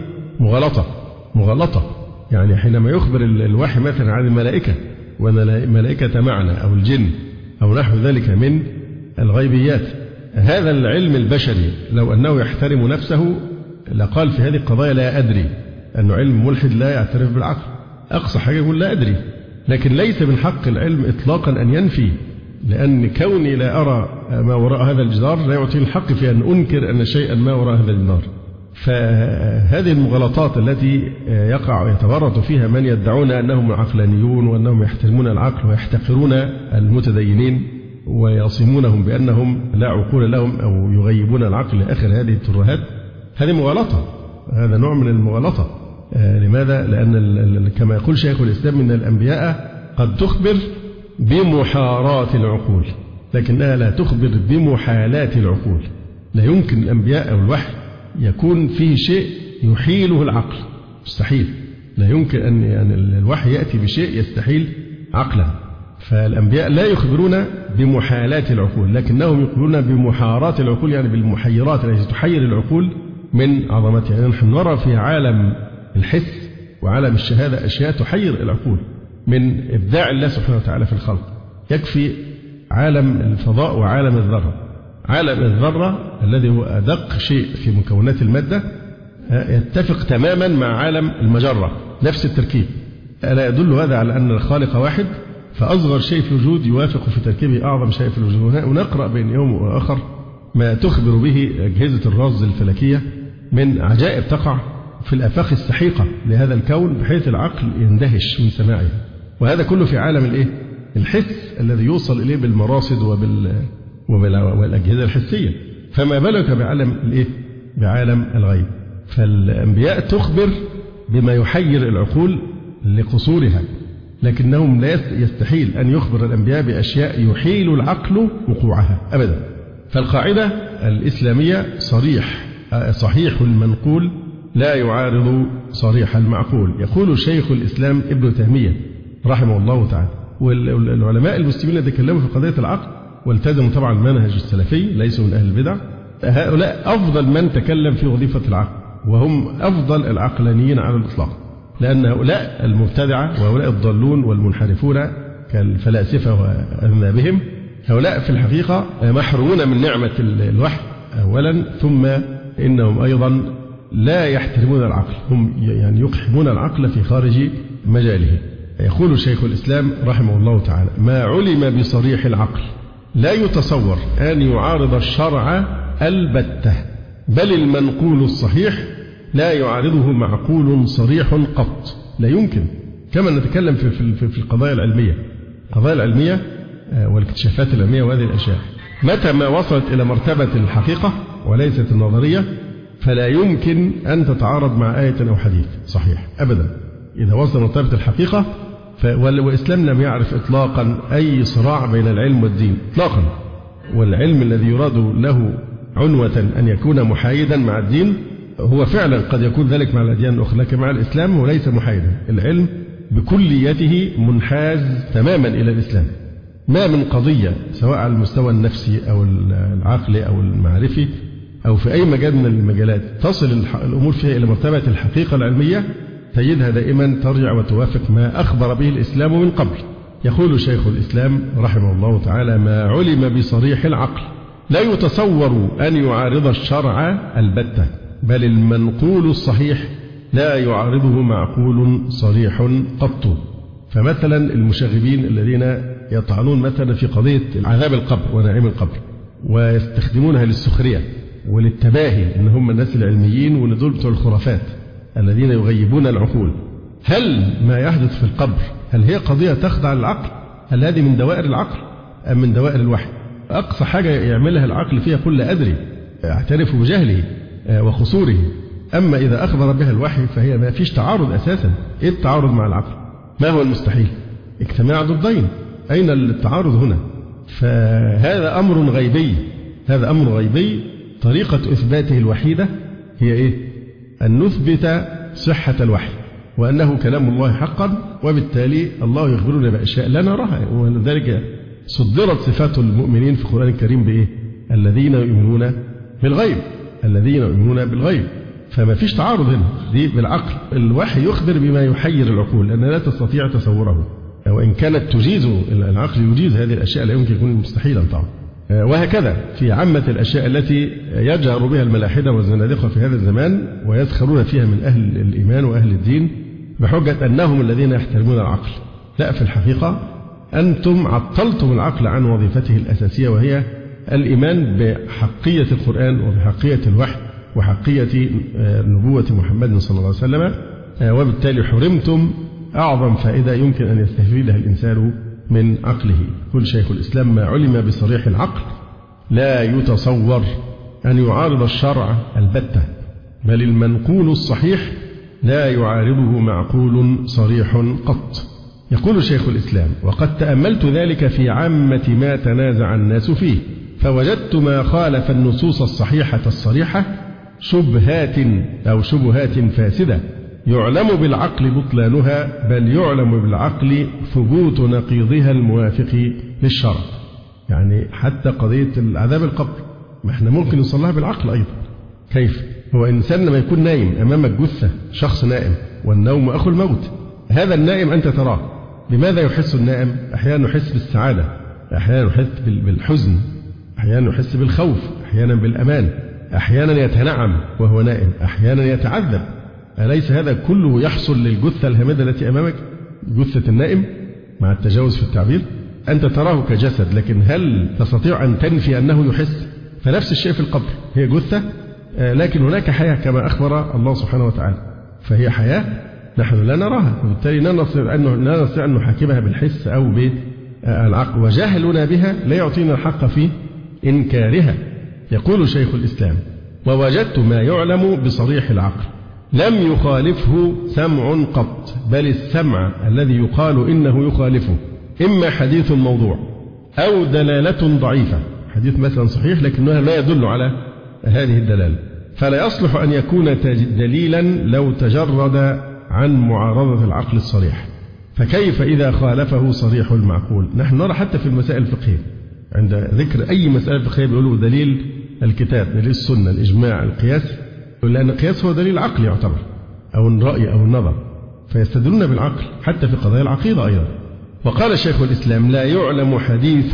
مغالطة. يعني حينما يخبر الوحي مثلا عن الملائكة وأن الملائكة معنا أو الجن أو نحو ذلك من الغيبيات، هذا العلم البشري لو أنه يحترم نفسه لقال في هذه القضايا لا أدري، أنه علم ملحد لا يعترف بالعقل، أقصى حاجة يقول لا أدري. لكن ليس من حق العلم إطلاقا أن ينفي، لأن كوني لا أرى ما وراء هذا الجدار لا يعطيني الحق في أن أنكر أن شيئا ما وراء هذا الجدار. فهذه المغالطات التي يتورط فيها من يدعون أنهم عقلانيون وأنهم يحترمون العقل ويحتقرون المتدينين ويصمونهم بأنهم لا عقول لهم أو يغيبون العقل لآخر هذه الترهات، هذه مغالطة، هذا نوع من المغالطة. لماذا؟ لأن كما يقول شيخ الإسلام إن الأنبياء قد تخبر بمحارات العقول لكنها لا تخبر بمحالات العقول. لا يمكن الأنبياء أو الوحي يكون فيه شيء يحيله العقل، مستحيل. لا يمكن أن الوحي يأتي بشيء يستحيل عقلا. فالأنبياء لا يخبرون بمحالات العقول لكنهم يخبرون بمحارات العقول، يعني بالمحيرات التي تحير العقول من عظمتها. يعني نحن نرى في عالم الحس وعالم الشهادة أشياء تحير العقول من إبداع الله سبحانه وتعالى في الخلق. يكفي عالم الفضاء وعالم الذرة. عالم الذرة الذي هو أدق شيء في مكونات المادة يتفق تماما مع عالم المجرة، نفس التركيب. ألا يدل هذا على أن الخالق واحد؟ فأصغر شيء في الوجود يوافق في تركيبه أعظم شيء في الوجود. ونقرأ بين يوم وآخر ما تخبر به أجهزة الرصد الفلكية من عجائب تقع في الآفاق السحيقة لهذا الكون بحيث العقل يندهش من سماعها. وهذا كله في عالم الحس الذي يوصل إليه بالمراصد والأجهزة الحسية، فما بالك بعالم الغيب. فالأنبياء تخبر بما يحير العقول لقصورها، لكنهم لا يستحيل أن يخبر الأنبياء بأشياء يحيل العقل وقوعها أبدا. فالقاعدة الإسلامية صحيح المنقول لا يعارض صريح المعقول. يقول شيخ الإسلام ابن تيمية رحمه الله تعالى، والعلماء المسلمين الذين تكلموا في قضية العقل والتزموا طبعا المنهج السلفي ليسوا من أهل البدع، هؤلاء أفضل من تكلم في وظيفة العقل، وهم أفضل العقلانيين على الإطلاق، لأن هؤلاء المبتدعة وهؤلاء الضالون والمنحرفون كالفلاسفة وأذنابهم هؤلاء في الحقيقة محرومون من نعمة الوحي أولا، ثم إنهم أيضا لا يحترمون العقل، هم يعني يقحمون العقل في خارج مجاله. يقول شيخ الإسلام رحمه الله تعالى: ما علم بصريح العقل لا يتصور أن يعارض الشرع البتة، بل المنقول الصحيح لا يعارضه معقول صريح قط. لا يمكن. كما نتكلم في القضايا العلمية، القضايا العلمية والاكتشافات العلمية وهذه الأشياء، متى ما وصلت إلى مرتبة الحقيقة وليست النظرية فلا يمكن أن تتعارض مع آية أو حديث صحيح أبدا. إذا وصل مرتبة الحقيقة والإسلام لم يعرف إطلاقا أي صراع بين العلم والدين إطلاقا، والعلم الذي يراد له عنوة أن يكون محايدا مع الدين هو فعلا قد يكون ذلك مع الأديان الأخرى، لكن مع الإسلام هو ليس محايدا. العلم بكليته منحاز تماما إلى الإسلام. ما من قضية سواء على المستوى النفسي أو العقلي أو المعرفي أو في أي مجال من المجالات تصل الأمور فيها إلى مرتبة الحقيقة العلمية تجدها دائما ترجع وتوافق ما أخبر به الإسلام من قبل. يقول شيخ الإسلام رحمه الله تعالى: ما علم بصريح العقل لا يتصور أن يعارض الشرع البتة، بل المنقول الصحيح لا يعارضه معقول صريح قط. فمثلا المشاغبين الذين يطعنون مثلا في قضية عذاب القبر ونعيم القبر ويستخدمونها للسخرية وللتباهي إن هم الناس العلميين وإن دول بتوع الخرافات الذين يغيبون العقول، هل ما يحدث في القبر هل هي قضية تخضع للعقل؟ هل هذه من دوائر العقل أم من دوائر الوحي؟ أقصى حاجة يعملها العقل فيها قل لا أدري، اعترف بجهله وخسوره. أما إذا أخبر بها الوحي فهي ما فيش تعارض أساسا. إيه التعارض مع العقل؟ ما هو المستحيل؟ اجتماع ضدين، أين التعارض هنا؟ فهذا أمر غيبي، هذا أمر غيبي. طريقة إثباته الوحيدة هي إيه؟ أن نثبت صحة الوحي وأنه كلام الله حقا، وبالتالي الله يخبرنا بأشياء لا نراها، ولذلك صدرت صفات المؤمنين في القرآن الكريم بإيه؟ الذين يؤمنون بالغيب، الذين يؤمنون بالغيب. فما فيش تعارض هنا، دي بالعقل. الوحي يخبر بما يحير العقول لأنها لا تستطيع تصوره، وإن كانت تجيز العقل يجيز هذه الأشياء لا يمكن يكون مستحيلا طبعا. وهكذا في عامة الأشياء التي يجهر بها الملاحدة والزنادقة في هذا الزمان ويسخرون فيها من أهل الإيمان وأهل الدين بحجة أنهم الذين يحترمون العقل. لا، في الحقيقة أنتم عطلتم العقل عن وظيفته الأساسية وهي الإيمان بحقية القرآن وبحقية الوحي وحقية نبوة محمد صلى الله عليه وسلم، وبالتالي حرمتم أعظم فائدة يمكن أن يستفيدها الإنسان من عقله. يقول شيخ الإسلام: ما علم بصريح العقل لا يتصور أن يعارض الشرع البتة، بل المنقول الصحيح لا يعارضه معقول صريح قط. يقول شيخ الإسلام: وقد تأملت ذلك في عامة ما تنازع الناس فيه، فوجدت ما خالف النصوص الصحيحة الصريحة شبهات أو شبهات فاسدة يعلم بالعقل بطلانها، بل يعلم بالعقل ثبوت نقيضها الموافق للشرع. يعني حتى قضية العذاب القبر ما احنا ممكن نوصلها بالعقل أيضا. كيف؟ هو إنسان لما يكون نايم أمامك جثة، شخص نائم، والنوم أخو الموت، هذا النائم أنت تراه، لماذا يحس النائم؟ أحيانا يحس بالسعادة، أحيانا يحس بالحزن، أحيانا يحس بالخوف، أحيانا بالأمان، أحيانا يتنعم وهو نائم، أحيانا يتعذب. أليس هذا كله يحصل للجثة الهامدة التي أمامك، جثة النائم، مع التجاوز في التعبير؟ أنت تراه كجسد، لكن هل تستطيع أن تنفي أنه يحس؟ فنفس الشيء في القبر، هي جثة لكن هناك حياة كما أخبر الله سبحانه وتعالى، فهي حياة نحن لا نراها، وبالتالي لا نستطيع أن نحاكمها بالحس أو بالعقل، وجهلنا بها لا يعطينا الحق في إنكارها. يقول شيخ الإسلام: ووجدت ما يعلم بصريح العقل لم يخالفه سمع قط، بل السمع الذي يقال إنه يخالفه إما حديث موضوع أو دلالة ضعيفة، حديث مثلا صحيح لكنها لا يدل على هذه الدلالة، فلا يصلح أن يكون دليلا لو تجرد عن معارضة العقل الصريح، فكيف إذا خالفه صريح المعقول؟ نحن نرى حتى في المسائل الفقهية عند ذكر أي مسألة فقهية بيقولوا دليل الكتاب، دليل السنة، الإجماع، القياس، لأن القياس هو دليل عقلي يعتبر، أو الرأي أو النظر، فيستدلون بالعقل حتى في قضايا العقيدة أيضا. وقال شيخ الإسلام: لا يعلم حديث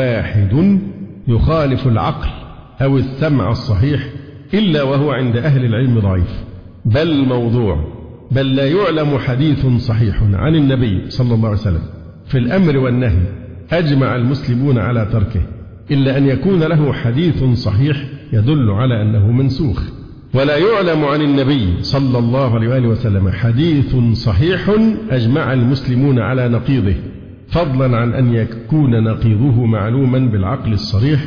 واحد يخالف العقل أو السمع الصحيح إلا وهو عند أهل العلم ضعيف بل موضوع، بل لا يعلم حديث صحيح عن النبي صلى الله عليه وسلم في الأمر والنهي أجمع المسلمون على تركه إلا أن يكون له حديث صحيح يدل على أنه منسوخ. ولا يعلم عن النبي صلى الله عليه وآله وسلم حديث صحيح أجمع المسلمون على نقيضه، فضلا عن أن يكون نقيضه معلوما بالعقل الصريح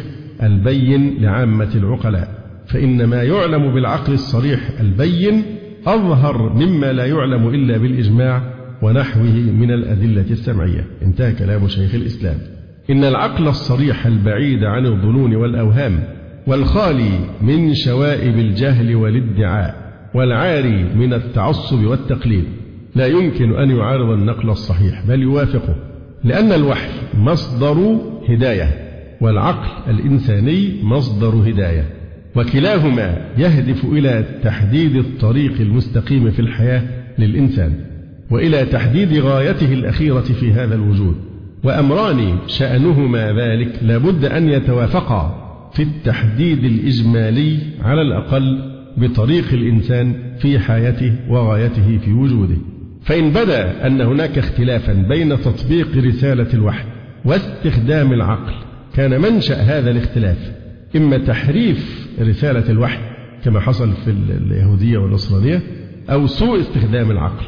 البين لعامة العقلاء، فإن ما يعلم بالعقل الصريح البين أظهر مما لا يعلم إلا بالإجماع ونحوه من الأدلة السمعية. انتهى كلام شيخ الإسلام. إن العقل الصريح البعيد عن الظنون والأوهام والخالي من شوائب الجهل والادعاء والعاري من التعصب والتقليد لا يمكن أن يعارض النقل الصحيح بل يوافقه، لأن الوحي مصدر هداية والعقل الإنساني مصدر هداية، وكلاهما يهدف إلى تحديد الطريق المستقيم في الحياة للإنسان وإلى تحديد غايته الأخيرة في هذا الوجود، وأمران شأنهما ذلك لابد أن يتوافقا في التحديد الإجمالي على الأقل بطريق الإنسان في حياته وغايته في وجوده. فإن بدا أن هناك اختلافا بين تطبيق رسالة الوحي واستخدام العقل، كان منشأ هذا الاختلاف إما تحريف رسالة الوحي كما حصل في اليهودية والنصرانية، أو سوء استخدام العقل،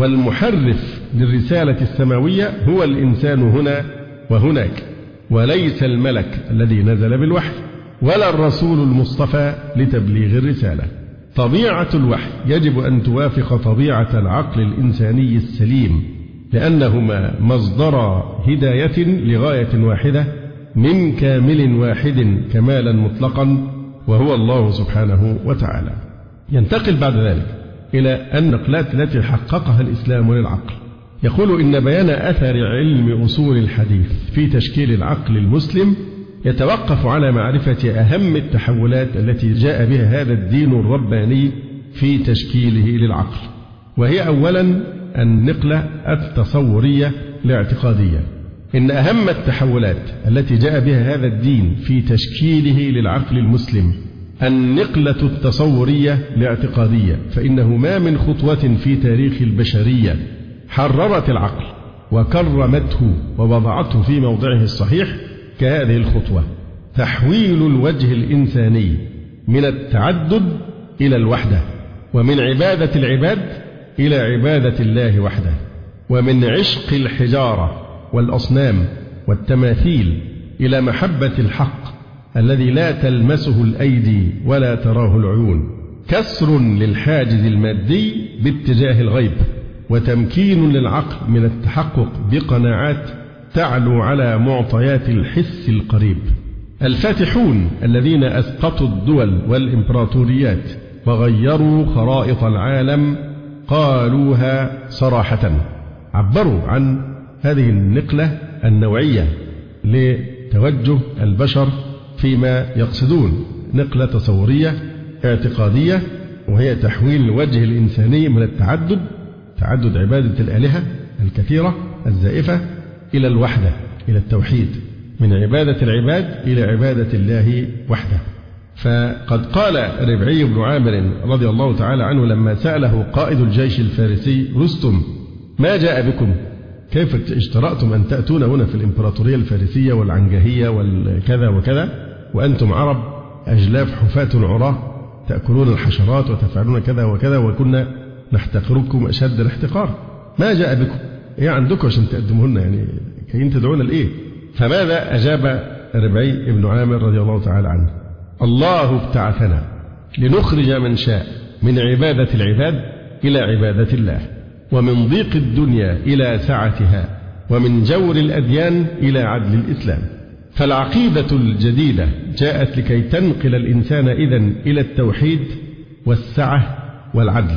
والمحرف للرسالة السماوية هو الإنسان هنا وهناك، وليس الملك الذي نزل بالوحي ولا الرسول المصطفى لتبليغ الرسالة. طبيعة الوحي يجب أن توافق طبيعة العقل الإنساني السليم، لأنهما مصدر هداية لغاية واحدة من كامل واحد كمالا مطلقا وهو الله سبحانه وتعالى. ينتقل بعد ذلك إلى النقلات التي حققها الإسلام للعقل. يقول إن بيان أثر علم أصول الحديث في تشكيل العقل المسلم يتوقف على معرفة أهم التحولات التي جاء بها هذا الدين الرباني في تشكيله للعقل، وهي أولا النقلة التصورية الاعتقادية. إن أهم التحولات التي جاء بها هذا الدين في تشكيله للعقل المسلم النقلة التصورية الاعتقادية، فإنه ما من خطوة في تاريخ البشرية حررت العقل وكرمته ووضعته في موضعه الصحيح كهذه الخطوة، تحويل الوجه الإنساني من التعدد إلى الوحدة، ومن عبادة العباد إلى عبادة الله وحده، ومن عشق الحجارة والأصنام والتماثيل إلى محبة الحق الذي لا تلمسه الأيدي ولا تراه العيون، كسر للحاجز المادي باتجاه الغيب، وتمكين للعقل من التحقق بقناعات تعلو على معطيات الحس القريب. الفاتحون الذين أسقطوا الدول والإمبراطوريات وغيروا خرائط العالم قالوها صراحة، عبروا عن هذه النقلة النوعية لتوجه البشر فيما يقصدون، نقلة تصورية اعتقادية، وهي تحويل الوجه الإنساني من التعدد، تعدد عبادة الآلهة الكثيرة الزائفة، إلى الوحدة، إلى التوحيد، من عبادة العباد إلى عبادة الله وحده. فقد قال ربعي بن عامر رضي الله تعالى عنه لما سأله قائد الجيش الفارسي رستم: ما جاء بكم؟ كيف اشترأتم أن تأتون هنا في الإمبراطورية الفارسية والعنجهية والكذا وكذا وأنتم عرب أجلاف حفاة عراة تأكلون الحشرات وتفعلون كذا وكذا وكنا نحتقركم أشد الاحتقار؟ ما جاء بكم؟ إيه عندكم عشان تقدموهن؟ يعني كاين تدعون لإيه؟ فماذا أجاب ربعي بن عامر رضي الله تعالى عنه؟ الله ابتعثنا لنخرج من شاء من عبادة العباد إلى عبادة الله، ومن ضيق الدنيا إلى سعتها، ومن جور الأديان إلى عدل الإسلام. فالعقيدة الجديدة جاءت لكي تنقل الإنسان إذن إلى التوحيد والسعة والعدل.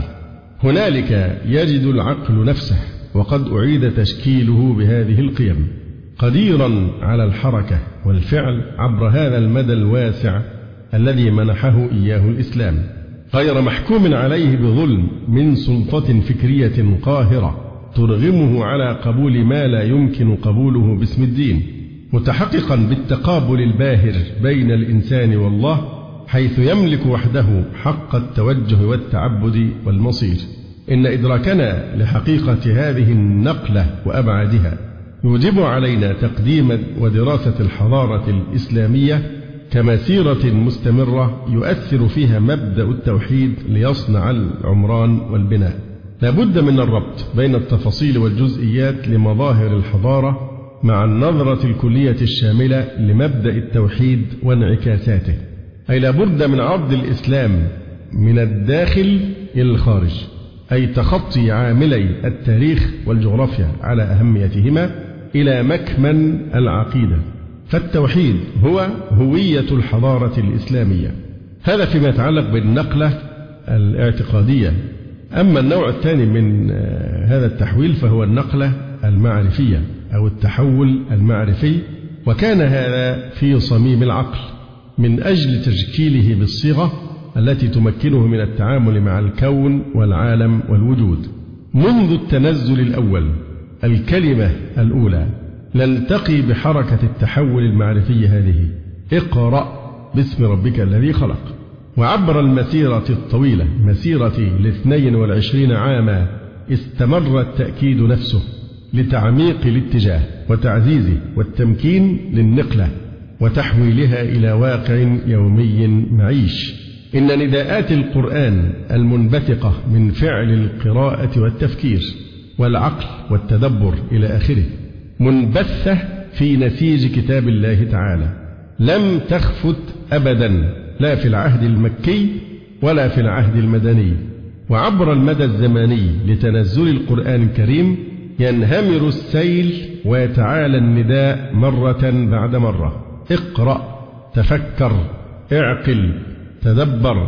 هنالك يجد العقل نفسه وقد أعيد تشكيله بهذه القيم، قديرا على الحركة والفعل عبر هذا المدى الواسع الذي منحه إياه الإسلام، غير محكوم عليه بظلم من سلطة فكرية قاهرة ترغمه على قبول ما لا يمكن قبوله باسم الدين، متحققا بالتقابل الباهر بين الإنسان والله، حيث يملك وحده حق التوجه والتعبد والمصير. إن إدراكنا لحقيقة هذه النقلة وأبعادها يوجب علينا تقديم ودراسة الحضارة الإسلامية كمسيرة مستمرة يؤثر فيها مبدأ التوحيد ليصنع العمران والبناء. لا بد من الربط بين التفاصيل والجزئيات لمظاهر الحضارة مع النظرة الكلية الشاملة لمبدأ التوحيد وانعكاساته، أي لا بد من عرض الإسلام من الداخل إلى الخارج، أي تخطي عاملي التاريخ والجغرافيا على أهميتهما إلى مكمن العقيدة، فالتوحيد هو هوية الحضارة الإسلامية. هذا فيما يتعلق بالنقلة الاعتقادية. أما النوع الثاني من هذا التحويل فهو النقلة المعرفية أو التحول المعرفي، وكان هذا في صميم العقل من أجل تشكيله بالصيغة التي تمكنه من التعامل مع الكون والعالم والوجود. منذ التنزل الأول الكلمة الأولى نلتقي بحركة التحول المعرفي هذه: اقرأ باسم ربك الذي خلق. وعبر المسيرة الطويلة، مسيرة 22 عاما، استمر التأكيد نفسه لتعميق الاتجاه وتعزيزه والتمكين للنقلة وتحويلها إلى واقع يومي معيش. إن نداءات القرآن المنبثقة من فعل القراءة والتفكير والعقل والتدبر إلى آخره منبثة في نسيج كتاب الله تعالى، لم تخفت أبدا لا في العهد المكي ولا في العهد المدني. وعبر المدى الزماني لتنزل القرآن الكريم ينهمر السيل ويتعالى النداء مرة بعد مرة: اقرأ، تفكر، اعقل، تدبر،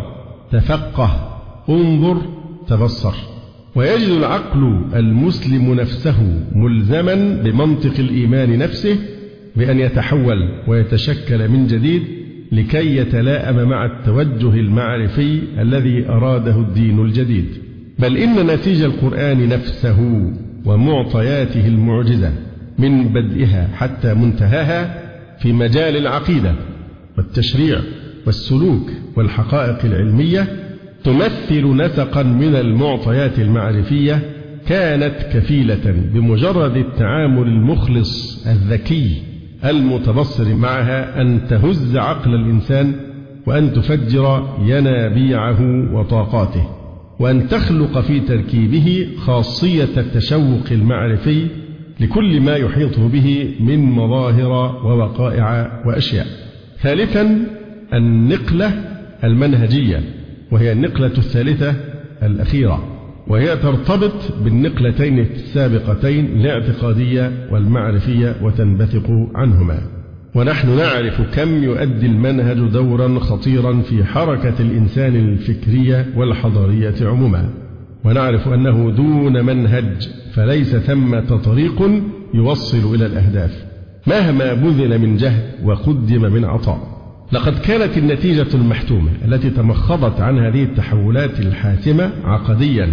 تفقه، انظر، تبصر. ويجد العقل المسلم نفسه ملزما بمنطق الإيمان نفسه بأن يتحول ويتشكل من جديد لكي يتلائم مع التوجه المعرفي الذي أراده الدين الجديد. بل إن نسيج القرآن نفسه ومعطياته المعجزة من بدئها حتى منتهاها في مجال العقيدة والتشريع والسلوك والحقائق العلمية تمثل نسقا من المعطيات المعرفية كانت كفيلة بمجرد التعامل المخلص الذكي المتبصر معها أن تهز عقل الإنسان وأن تفجر ينابيعه وطاقاته، وأن تخلق في تركيبه خاصية التشوق المعرفي لكل ما يحيط به من مظاهر ووقائع وأشياء. ثالثا، النقلة المنهجية، وهي النقلة الثالثة الأخيرة، وهي ترتبط بالنقلتين السابقتين الاعتقادية والمعرفية وتنبثق عنهما. ونحن نعرف كم يؤدي المنهج دورا خطيرا في حركة الإنسان الفكرية والحضارية عموما، ونعرف أنه دون منهج فليس ثمة طريق يوصل إلى الأهداف مهما بذل من جهد وقدم من عطاء. لقد كانت النتيجة المحتومة التي تمخضت عن هذه التحولات الحاسمة عقديا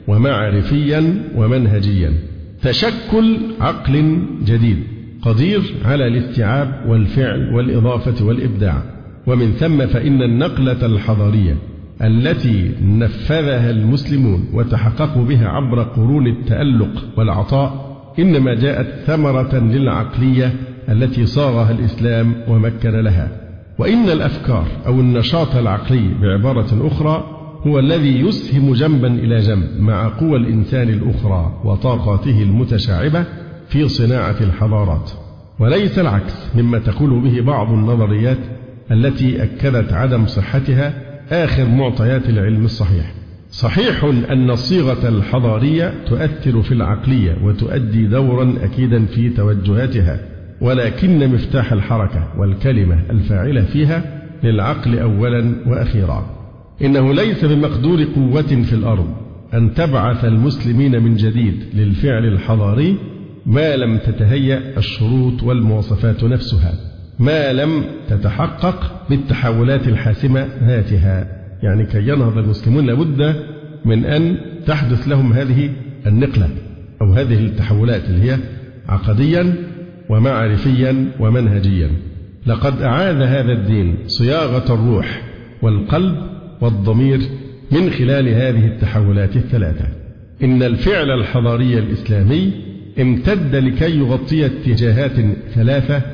ومعرفيا ومنهجيا تشكل عقل جديد قدير على الاستيعاب والفعل والإضافة والإبداع. ومن ثم فإن النقلة الحضارية التي نفذها المسلمون وتحققوا بها عبر قرون التألق والعطاء إنما جاءت ثمرة للعقلية التي صاغها الإسلام ومكن لها. وإن الأفكار أو النشاط العقلي بعبارة أخرى هو الذي يسهم جنبا إلى جنب مع قوى الإنسان الأخرى وطاقاته المتشعبة في صناعة الحضارات، وليس العكس مما تقول به بعض النظريات التي أكدت عدم صحتها آخر معطيات العلم الصحيح. صحيح أن الصيغة الحضارية تؤثر في العقلية وتؤدي دورا أكيدا في توجهاتها، ولكن مفتاح الحركة والكلمة الفاعلة فيها للعقل أولا وأخيرا. إنه ليس بمقدور قوة في الأرض أن تبعث المسلمين من جديد للفعل الحضاري ما لم تتهيأ الشروط والمواصفات نفسها، ما لم تتحقق بالتحولات الحاسمة ذاتها. يعني كي ينهض المسلمون لابد من أن تحدث لهم هذه النقلة أو هذه التحولات اللي هي عقديا ومعرفيا ومنهجيا. لقد أعاد هذا الدين صياغة الروح والقلب والضمير من خلال هذه التحولات الثلاثة. إن الفعل الحضاري الإسلامي امتد لكي يغطي اتجاهات ثلاثة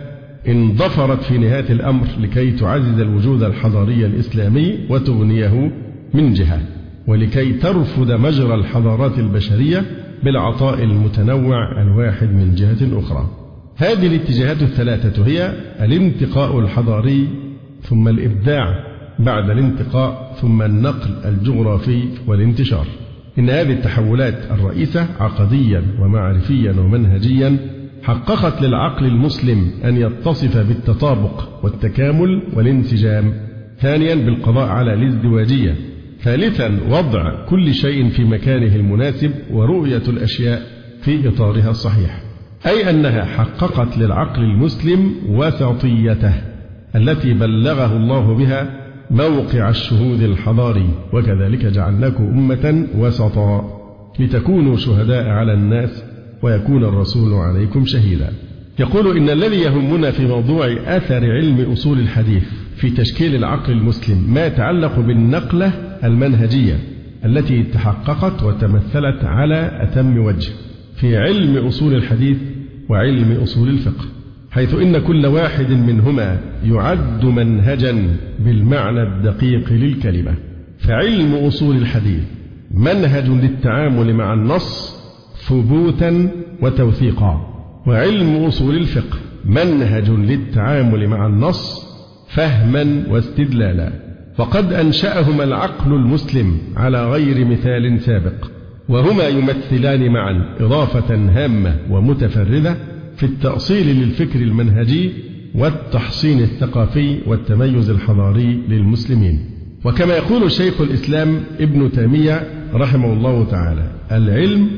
اندفرت في نهاية الأمر لكي تعزز الوجود الحضاري الإسلامي وتغنيه من جهة، ولكي ترفض مجرى الحضارات البشرية بالعطاء المتنوع الواحد من جهة أخرى. هذه الاتجاهات الثلاثة هي الانتقاء الحضاري، ثم الإبداع بعد الانتقاء، ثم النقل الجغرافي والانتشار. إن هذه التحولات الرئيسة عقديا ومعرفيا ومنهجيا حققت للعقل المسلم أن يتصف بالتطابق والتكامل والانسجام. ثانيا بالقضاء على الازدواجية. ثالثا وضع كل شيء في مكانه المناسب ورؤية الأشياء في إطارها الصحيح، أي أنها حققت للعقل المسلم وسطيته التي بلغه الله بها موقع الشهود الحضاري. وكذلك جعلناكم أمة وسطا لتكونوا شهداء على الناس ويكون الرسول عليكم شهيدا. يقول إن الذي يهمنا في موضوع أثر علم أصول الحديث في تشكيل العقل المسلم ما يتعلق بالنقلة المنهجية التي تحققت وتمثلت على أتم وجه في علم أصول الحديث وعلم أصول الفقه، حيث إن كل واحد منهما يعد منهجا بالمعنى الدقيق للكلمة. فعلم أصول الحديث منهج للتعامل مع النص ثبوتا وتوثيقا، وعلم أصول الفقه منهج للتعامل مع النص فهما واستدلالا. وقد أنشأهما العقل المسلم على غير مثال سابق، وهما يمثلان معا إضافة هامة ومتفردة في التأصيل للفكر المنهجي والتحصين الثقافي والتميز الحضاري للمسلمين. وكما يقول شيخ الإسلام ابن تيمية رحمه الله تعالى: العلم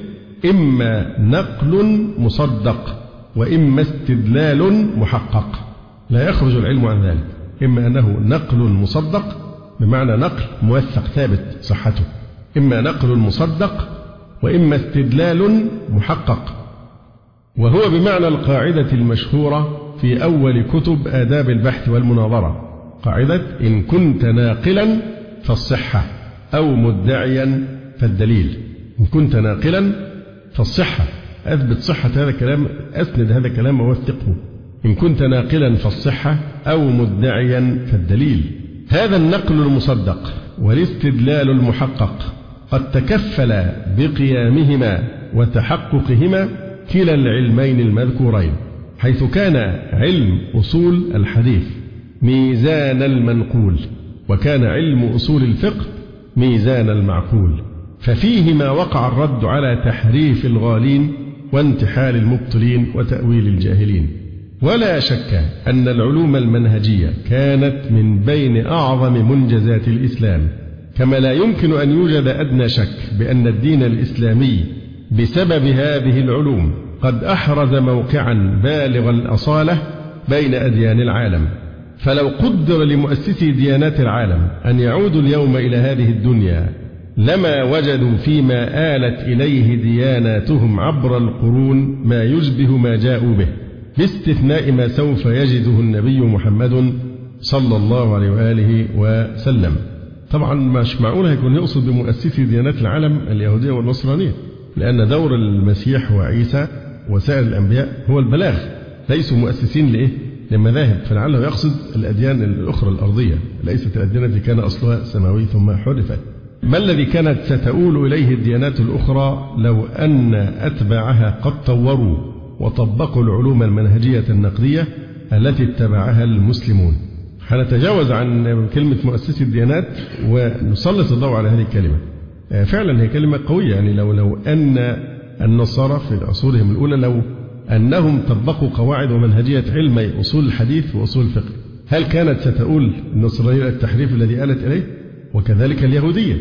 إما نقل مصدق وإما استدلال محقق. لا يخرج العلم عن ذلك، إما أنه نقل مصدق بمعنى نقل موثق ثابت صحته، إما نقل مصدق وإما استدلال محقق، وهو بمعنى القاعدة المشهورة في أول كتب آداب البحث والمناظرة، قاعدة إن كنت ناقلا فالصحة أو مدعيا فالدليل. إن كنت ناقلا فالصحة، أثبت صحة هذا الكلام، أسند هذا الكلام ووثقه. إن كنت ناقلا فالصحة أو مدعيا فالدليل. هذا النقل المصدق والاستدلال المحقق قد تكفل بقيامهما وتحققهما كلا العلمين المذكورين، حيث كان علم أصول الحديث ميزان المنقول، وكان علم أصول الفقه ميزان المعقول، ففيهما وقع الرد على تحريف الغالين وانتحال المبطلين وتأويل الجاهلين. ولا شك أن العلوم المنهجية كانت من بين أعظم منجزات الإسلام، كما لا يمكن أن يوجد أدنى شك بأن الدين الإسلامي بسبب هذه العلوم قد أحرز موقعا بالغ الأصالة بين أديان العالم. فلو قدر لمؤسسي ديانات العالم أن يعودوا اليوم إلى هذه الدنيا لما وجدوا فيما آلت إليه دياناتهم عبر القرون ما يشبه ما جاءوا به، باستثناء ما سوف يجده النبي محمد صلى الله عليه وآله وسلم. طبعا مش معقول هيكون يقصد بمؤسسي ديانات العالم اليهودية والنصرانية، لأن دور المسيح وعيسى وسائر الأنبياء هو البلاغ، ليسوا مؤسسين لإيه؟ لمذاهب، فلعله يقصد الأديان الأخرى الأرضية، ليست الأديان التي كان أصلها سماوي ثم حرفت. ما الذي كانت ستؤول إليه الديانات الأخرى لو أن أتباعها قد طوروا وطبقوا العلوم المنهجية النقدية التي اتبعها المسلمون؟ هنتجاوز عن كلمة مؤسسي الديانات ونسلط الضوء على هذه الكلمة. فعلا هي كلمة قوية، يعني لو أن النصارى في عصورهم الأولى لو أنهم طبقوا قواعد ومنهجية علمي أصول الحديث وأصول الفقه، هل كانت ستؤول النصرانية التحريف الذي آلت إليه؟ وكذلك اليهودية.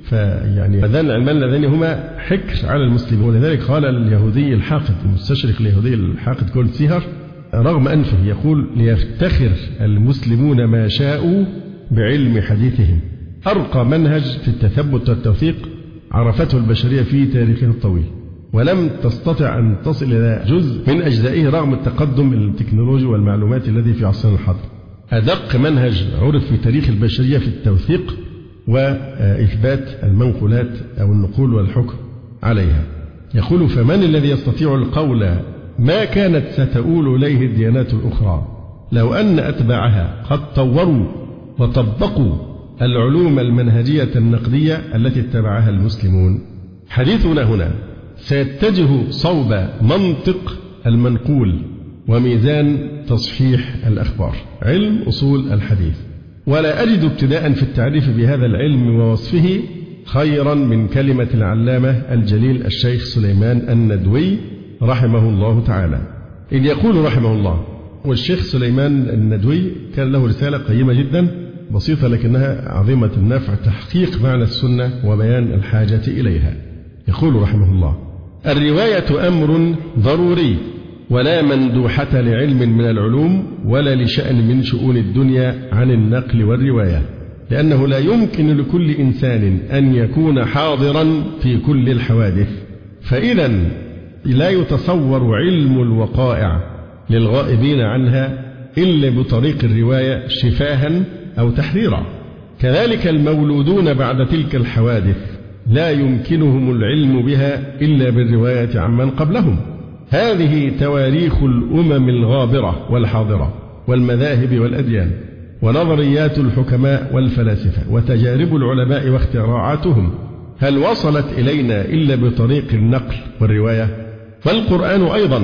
فيعني هذان العلمان اللذين هما حكر على المسلمين. ولذلك قال اليهودي الحاقد المستشرق اليهودي الحاقد كول سيهر رغم أنفه يقول: ليفتخر المسلمون ما شاءوا بعلم حديثهم. أرقى منهج في التثبت والتوثيق عرفته البشرية في تاريخها الطويل، ولم تستطع أن تصل إلى جزء من أجزائه رغم التقدم التكنولوجي والمعلومات الذي في عصرنا الحاضر. أدق منهج عرف في تاريخ البشرية في التوثيق وإثبات المنقولات أو النقول والحكم عليها. يقول: فمن الذي يستطيع القول ما كانت ستؤول إليه الديانات الأخرى لو أن أتباعها قد طوروا وطبقوا العلوم المنهجية النقدية التي اتبعها المسلمون. حديثنا هنا سيتجه صوب منطق المنقول وميزان تصحيح الأخبار، علم أصول الحديث. ولا أجد ابتداء في التعريف بهذا العلم ووصفه خيرا من كلمة العلامة الجليل الشيخ سليمان الندوي رحمه الله تعالى، إذ يقول رحمه الله: والشيخ سليمان الندوي كان له رسالة قيمة جدا بسيطة لكنها عظيمة النفع، تحقيق معنى السنة وبيان الحاجة إليها. يقول رحمه الله: الرواية أمر ضروري ولا مندوحة لعلم من العلوم ولا لشأن من شؤون الدنيا عن النقل والرواية، لأنه لا يمكن لكل إنسان أن يكون حاضرا في كل الحوادث، فإذا لا يتصور علم الوقائع للغائبين عنها إلا بطريق الرواية شفاها أو تحريرا. كذلك المولودون بعد تلك الحوادث لا يمكنهم العلم بها إلا بالرواية عمن قبلهم. هذه تواريخ الأمم الغابرة والحاضرة والمذاهب والأديان، ونظريات الحكماء والفلاسفة، وتجارب العلماء واختراعاتهم، هل وصلت إلينا إلا بطريق النقل والرواية؟ فالقرآن أيضا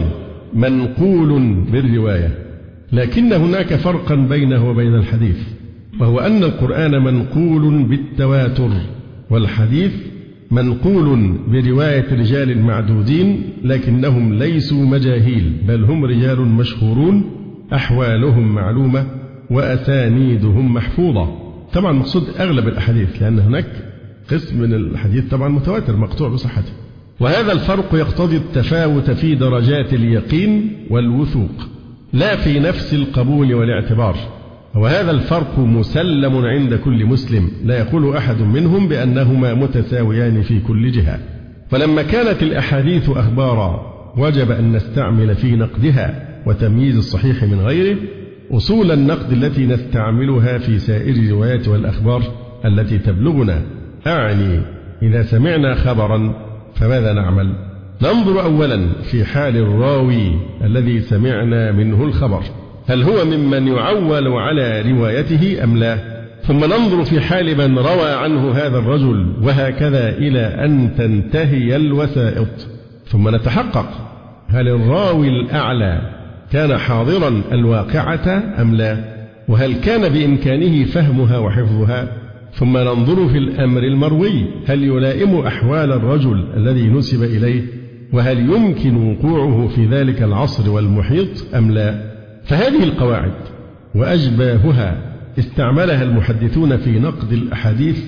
منقول بالرواية، لكن هناك فرقا بينه وبين الحديث، وهو أن القرآن منقول بالتواتر، والحديث منقول برواية رجال معدودين لكنهم ليسوا مجاهيل، بل هم رجال مشهورون أحوالهم معلومة وأسانيدهم محفوظة. طبعا مقصود أغلب الأحاديث، لأن هناك قسم من الحديث طبعا متواتر مقطوع بصحته، وهذا الفرق يقتضي التفاوت في درجات اليقين والوثوق لا في نفس القبول والاعتبار، وهذا الفرق مسلم عند كل مسلم، لا يقول أحد منهم بأنهما متساويان في كل جهة. فلما كانت الأحاديث أخبارا وجب أن نستعمل في نقدها وتمييز الصحيح من غيره أصول النقد التي نستعملها في سائر الروايات والأخبار التي تبلغنا. أعني إذا سمعنا خبرا فماذا نعمل؟ ننظر أولا في حال الراوي الذي سمعنا منه الخبر، هل هو ممن يعول على روايته أم لا؟ ثم ننظر في حال من روى عنه هذا الرجل، وهكذا إلى أن تنتهي الوسائط. ثم نتحقق هل الراوي الأعلى كان حاضرا الواقعة أم لا، وهل كان بإمكانه فهمها وحفظها. ثم ننظر في الأمر المروي، هل يلائم أحوال الرجل الذي نسب إليه، وهل يمكن وقوعه في ذلك العصر والمحيط أم لا. فهذه القواعد وأشباهها استعملها المحدثون في نقد الأحاديث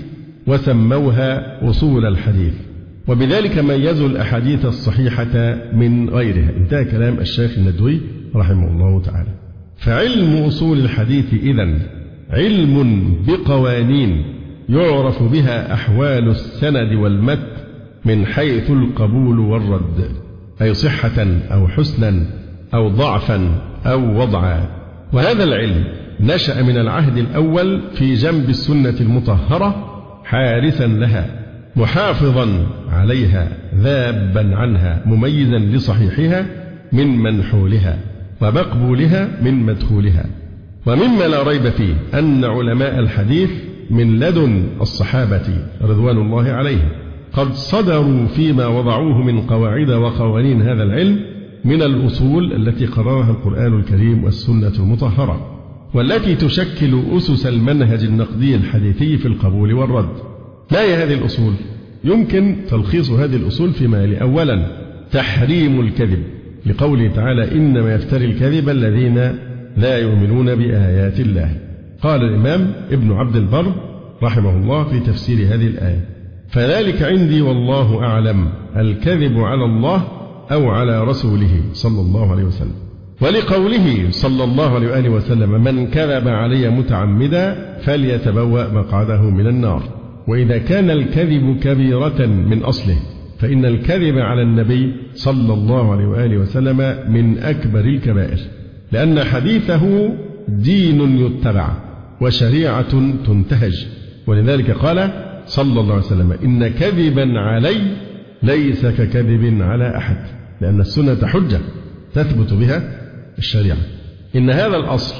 وسموها أصول الحديث، وبذلك ميزوا الأحاديث الصحيحة من غيرها. انتهى كلام الشيخ الندوي رحمه الله تعالى. فعلم أصول الحديث إذن علم بقوانين يعرف بها أحوال السند والمتن من حيث القبول والرد، أي صحة أو حسنا أو ضعفا أو وضعا. وهذا العلم نشأ من العهد الأول في جنب السنة المطهرة، حارسا لها محافظا عليها ذابا عنها، مميزا لصحيحها من منحولها ومقبولها من مدخولها. ومما لا ريب فيه أن علماء الحديث من لدن الصحابة رضوان الله عليهم قد صدروا فيما وضعوه من قواعد وقوانين هذا العلم من الأصول التي قررها القرآن الكريم والسنة المطهرة، والتي تشكل أسس المنهج النقدي الحديثي في القبول والرد. ما هي هذه الأصول؟ يمكن تلخيص هذه الأصول فيما يلي. أولا تحريم الكذب، لقوله تعالى: إنما يفتري الكذب الذين لا يؤمنون بآيات الله. قال الإمام ابن عبد البر رحمه الله في تفسير هذه الآية: فذلك عندي والله أعلم الكذب على الله أو على رسوله صلى الله عليه وسلم. ولقوله صلى الله عليه وآله وسلم: من كذب علي متعمدا فليتبوأ مقعده من النار. وإذا كان الكذب كبيرة من أصله فإن الكذب على النبي صلى الله عليه وآله وسلم من أكبر الكبائر، لأن حديثه دين يتبع وشريعة تنتهج. ولذلك قال صلى الله عليه وسلم: إن كذبا علي ليس ككذب على أحد، لأن السنة حجة تثبت بها الشريعة. إن هذا الأصل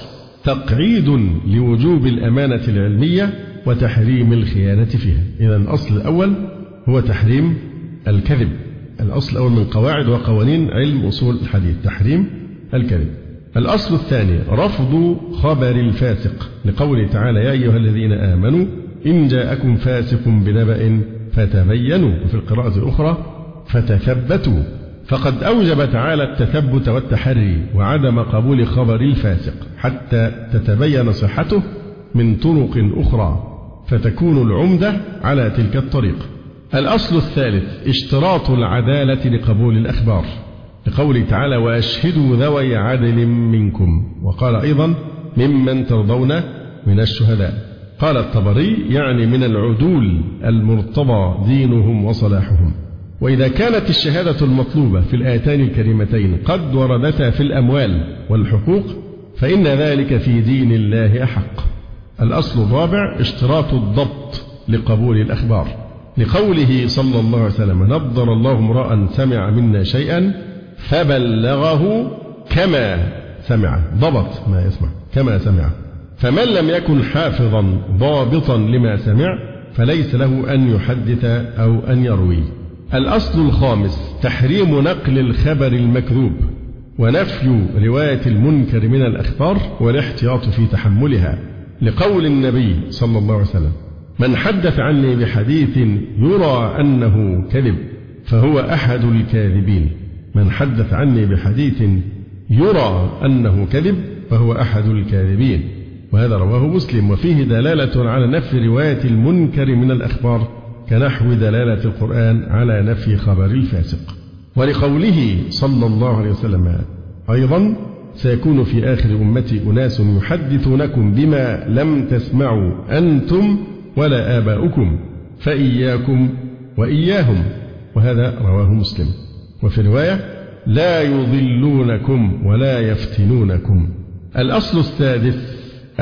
تقعيد لوجوب الأمانة العلمية وتحريم الخيانة فيها. إذا الأصل الأول هو تحريم الكذب، الأصل الأول من قواعد وقوانين علم أصول الحديث تحريم الكذب. الأصل الثاني رفض خبر الفاسق، لقوله تعالى: يا أيها الذين آمنوا إن جاءكم فاسق بنبأ فتبينوا، وفي القراءة الأخرى فتثبتوا. فقد أوجب تعالى التثبت والتحري وعدم قبول خبر الفاسق حتى تتبين صحته من طرق أخرى، فتكون العمدة على تلك الطريق. الأصل الثالث اشتراط العدالة لقبول الأخبار، لقوله تعالى: وأشهدوا ذوي عدل منكم، وقال أيضا: ممن ترضون من الشهداء. قال الطبري: يعني من العدول المرتضى دينهم وصلاحهم. وإذا كانت الشهادة المطلوبة في الآيتين الكريمتين قد وردتا في الأموال والحقوق فإن ذلك في دين الله أحق. الأصل الرابع اشتراط الضبط لقبول الأخبار، لقوله صلى الله عليه وسلم: نضر الله امرأ سمع منا شيئا فبلغه كما سمع، ضبط ما يسمع كما سمع. فمن لم يكن حافظا ضابطا لما سمع فليس له أن يحدث أو أن يروي. الأصل الخامس تحريم نقل الخبر المكذوب ونفي رواية المنكر من الأخبار والاحتياط في تحملها، لقول النبي صلى الله عليه وسلم: من حدث عني بحديث يرى أنه كذب فهو أحد الكاذبين. من حدث عني بحديث يرى أنه كذب فهو أحد الكاذبين. وهذا رواه مسلم، وفيه دلالة على نفي رواية المنكر من الأخبار كنحو دلالة القرآن على نفي خبر الفاسق. ولقوله صلى الله عليه وسلم أيضا: سيكون في آخر أمتي أناس يحدثونكم بما لم تسمعوا أنتم ولا آباؤكم فإياكم وإياهم. وهذا رواه مسلم. وفي رواية: لا يضلونكم ولا يفتنونكم. الأصل السادس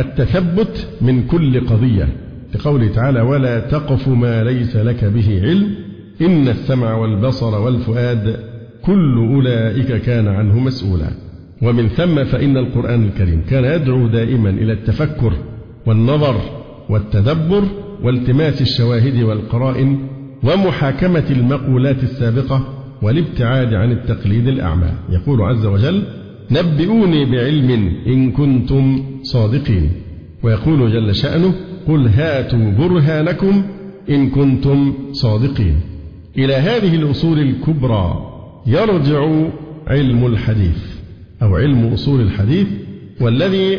التثبت من كل قضية، لقوله تعالى: ولا تقف ما ليس لك به علم إن السمع والبصر والفؤاد كل أولئك كان عنه مسؤولا. ومن ثم فإن القرآن الكريم كان يدعو دائما إلى التفكر والنظر والتدبر والتماس الشواهد والقرائن ومحاكمة المقولات السابقة والابتعاد عن التقليد الأعمى. يقول عز وجل: نبئوني بعلم إن كنتم صادقين. ويقول جل شأنه: قل هاتوا برهانكم إن كنتم صادقين. إلى هذه الأصول الكبرى يرجع علم الحديث أو علم أصول الحديث، والذي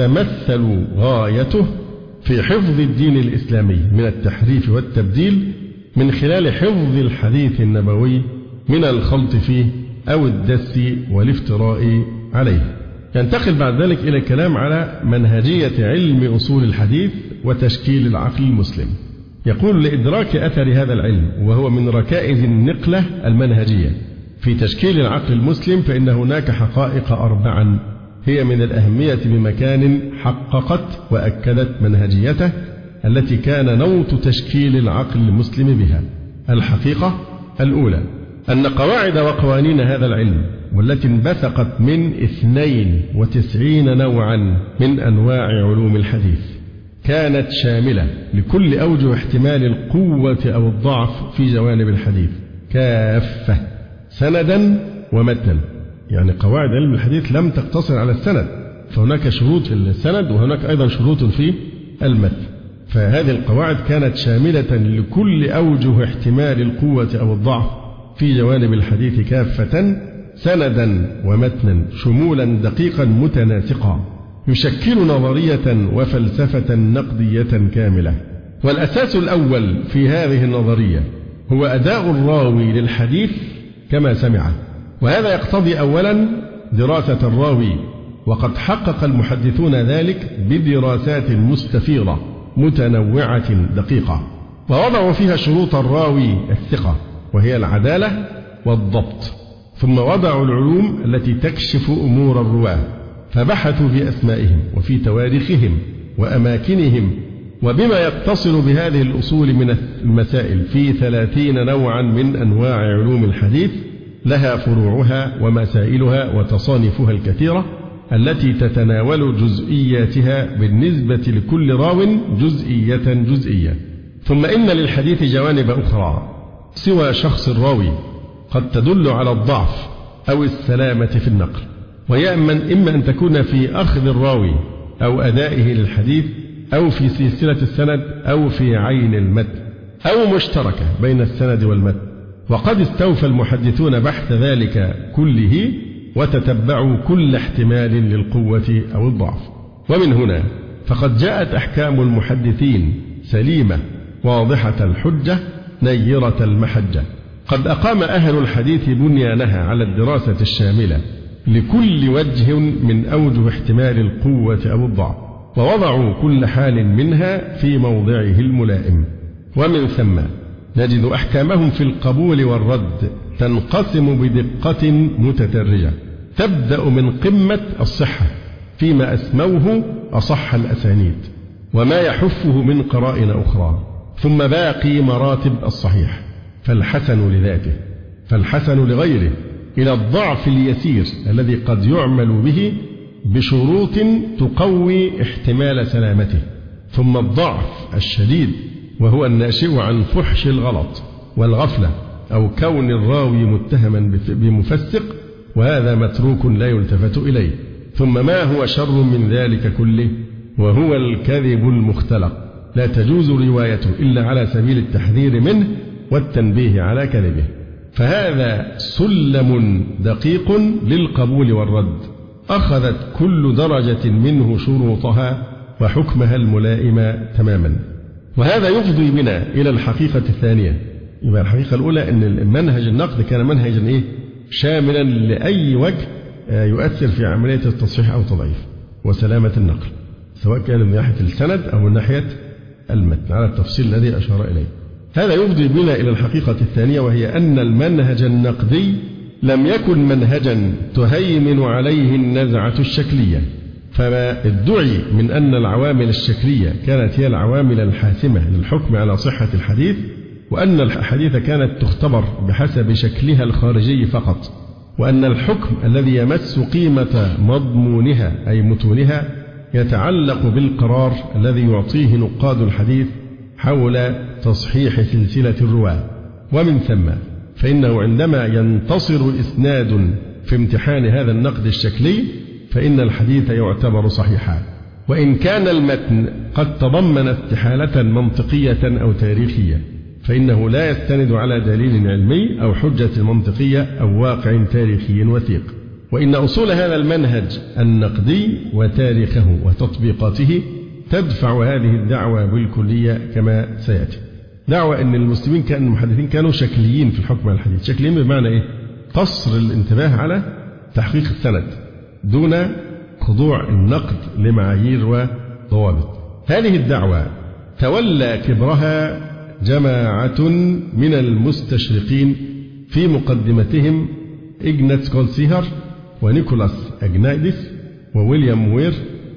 تتمثل غايته في حفظ الدين الإسلامي من التحريف والتبديل من خلال حفظ الحديث النبوي من الخلط فيه أو الدس والافتراء عليه. ينتقل بعد ذلك إلى الكلام على منهجية علم أصول الحديث وتشكيل العقل المسلم. يقول: لإدراك أثر هذا العلم، وهو من ركائز النقلة المنهجية في تشكيل العقل المسلم، فإن هناك حقائق أربعا هي من الأهمية بمكان حققت وأكدت منهجيته التي كان نوط تشكيل العقل المسلم بها. الحقيقة الأولى أن قواعد وقوانين هذا العلم، والتي انبثقت من 92 نوعا من أنواع علوم الحديث، كانت شاملة لكل أوجه احتمال القوة أو الضعف في جوانب الحديث كافة، سندا ومتنا. يعني قواعد علم الحديث لم تقتصر على السند، فهناك شروط في السند وهناك أيضا شروط في المتن. فهذه القواعد كانت شاملة لكل أوجه احتمال القوة أو الضعف في جوانب الحديث كافة، سندا ومتنا، شمولا دقيقا متناسقا، يشكل نظرية وفلسفة نقدية كاملة. والأساس الأول في هذه النظرية هو أداء الراوي للحديث كما سمعه، وهذا يقتضي أولا دراسة الراوي، وقد حقق المحدثون ذلك بدراسات مستفيضة متنوعة دقيقة، ووضعوا فيها شروط الراوي الثقة وهي العدالة والضبط، ثم وضعوا العلوم التي تكشف أمور الرواة، فبحثوا في أسمائهم وفي تواريخهم وأماكنهم وبما يتصل بهذه الأصول من المسائل في 30 نوعا من أنواع علوم الحديث، لها فروعها ومسائلها وتصانيفها الكثيرة، التي تتناول جزئياتها بالنسبة لكل راو جزئية. ثم إن للحديث جوانب أخرى سوى شخص الراوي قد تدل على الضعف أو السلامة في النقل، وهي إما أن تكون في أخذ الراوي أو أدائه للحديث أو في سلسلة السند أو في عين المتن أو مشتركة بين السند والمتن. وقد استوفى المحدثون بحث ذلك كله وتتبعوا كل احتمال للقوة أو الضعف. ومن هنا فقد جاءت أحكام المحدثين سليمة واضحة الحجة نيرة المحجة. قد أقام أهل الحديث بنيانها على الدراسة الشاملة لكل وجه من أوجه احتمال القوة أو الضعف، ووضعوا كل حال منها في موضعه الملائم. ومن ثم نجد أحكامهم في القبول والرد تنقسم بدقة متدرجة، تبدأ من قمة الصحة فيما أسموه أصح الأسانيد وما يحفه من قرائن أخرى، ثم باقي مراتب الصحيح، فالحسن لذاته، فالحسن لغيره، إلى الضعف اليسير الذي قد يعمل به بشروط تقوي احتمال سلامته، ثم الضعف الشديد وهو الناشئ عن فحش الغلط والغفلة أو كون الراوي متهما بمفسق، وهذا متروك لا يلتفت إليه. ثم ما هو شر من ذلك كله وهو الكذب المختلق، لا تجوز روايته إلا على سبيل التحذير منه والتنبيه على كذبه. فهذا سلم دقيق للقبول والرد، أخذت كل درجة منه شروطها وحكمها الملائم تماما. وهذا يفضي بنا إلى الحقيقة الثانية. يبقى الحقيقة الأولى أن منهج النقد كان منهجا شاملا لأي وجه يؤثر في عملية التصحيح أو التضعيف وسلامة النقل، سواء كان من ناحية السند أو من ناحية المتن على التفصيل الذي أشار إليه. هذا يفضي بنا إلى الحقيقة الثانية، وهي أن المنهج النقدي لم يكن منهجا تهيمن عليه النزعة الشكلية، فما ادعي من أن العوامل الشكلية كانت هي العوامل الحاسمة للحكم على صحة الحديث، وأن الحديث كانت تختبر بحسب شكلها الخارجي فقط، وأن الحكم الذي يمس قيمة مضمونها أي متونها يتعلق بالقرار الذي يعطيه نقاد الحديث حول تصحيح سلسلة الرواة. ومن ثم فإنه عندما ينتصر إسناد في امتحان هذا النقد الشكلي فإن الحديث يعتبر صحيحا، وإن كان المتن قد تضمن استحالة منطقية أو تاريخية فإنه لا يستند على دليل علمي أو حجة منطقية أو واقع تاريخي وثيق. وإن أصول هذا المنهج النقدي وتاريخه وتطبيقاته تدفع هذه الدعوة بالكلية كما سيأتي. دعوة أن المسلمين المحدثين كانوا شكليين في الحكم على الحديث. شكليين بمعنى إيه؟ قصر الانتباه على تحقيق السند دون خضوع النقد لمعايير وضوابط. هذه الدعوة تولى كبرها جماعة من المستشرقين في مقدمتهم إجناتس كولسيهر ونيكولاس أجنايدس وويليام وير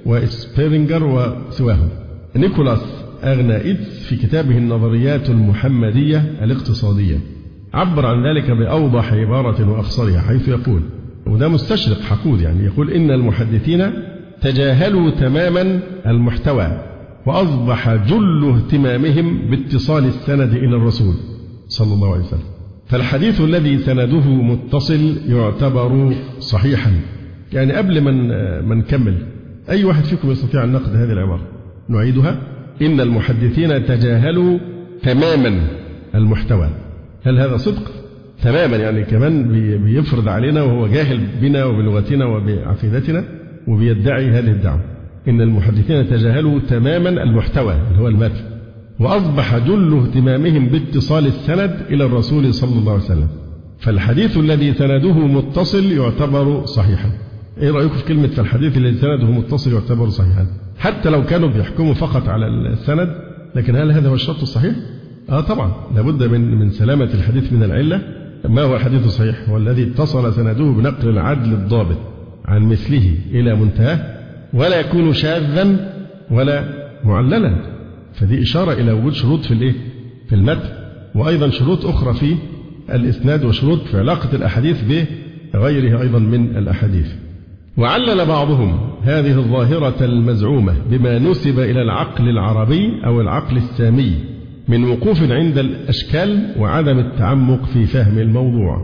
وسبيرنجر وسواهم. نيكولاس أغنائيدس في كتابه النظريات المحمدية الاقتصادية عبر عن ذلك بأوضح عبارة وأخصرها، حيث يقول، وده مستشرق حقود يعني، يقول إن المحدثين تجاهلوا تماما المحتوى وأصبح جل اهتمامهم باتصال السند إلى الرسول صلى الله عليه وسلم، فالحديث الذي سنده متصل يعتبر صحيحا. يعني قبل ما نكمل، أي واحد فيكم يستطيع أن نقد هذه العبارة؟ نعيدها: إن المحدثين تجاهلوا تماما المحتوى. هل هذا صدق؟ تماما يعني كمان بيفرض علينا وهو جاهل بنا وبلغتنا وبعقيدتنا وبيدعي هذه الدعوة. إن المحدثين تجاهلوا تماما المحتوى اللي هو المتن، وأصبح جل اهتمامهم باتصال السند إلى الرسول صلى الله عليه وسلم، فالحديث الذي سنده متصل يعتبر صحيحا. إيه رأيكم في كلمة فالحديث الذي سنده متصل يعتبر صحيحا؟ حتى لو كانوا بيحكموا فقط على السند، لكن هل هذا هو الشرط الصحيح؟ طبعا لابد من سلامة الحديث من العلة. ما هو الحديث الصحيح؟ هو الذي اتصل سنده بنقل العدل الضابط عن مثله إلى منتهى، ولا يكون شاذا ولا معللا. فدي إشارة إلى وجود شروط في المتن، وأيضا شروط أخرى في الإسناد، وشروط في علاقة الأحاديث بغيرها أيضا من الأحاديث. وعلل بعضهم هذه الظاهرة المزعومة بما نسب إلى العقل العربي أو العقل السامي من وقوف عند الأشكال وعدم التعمق في فهم الموضوع.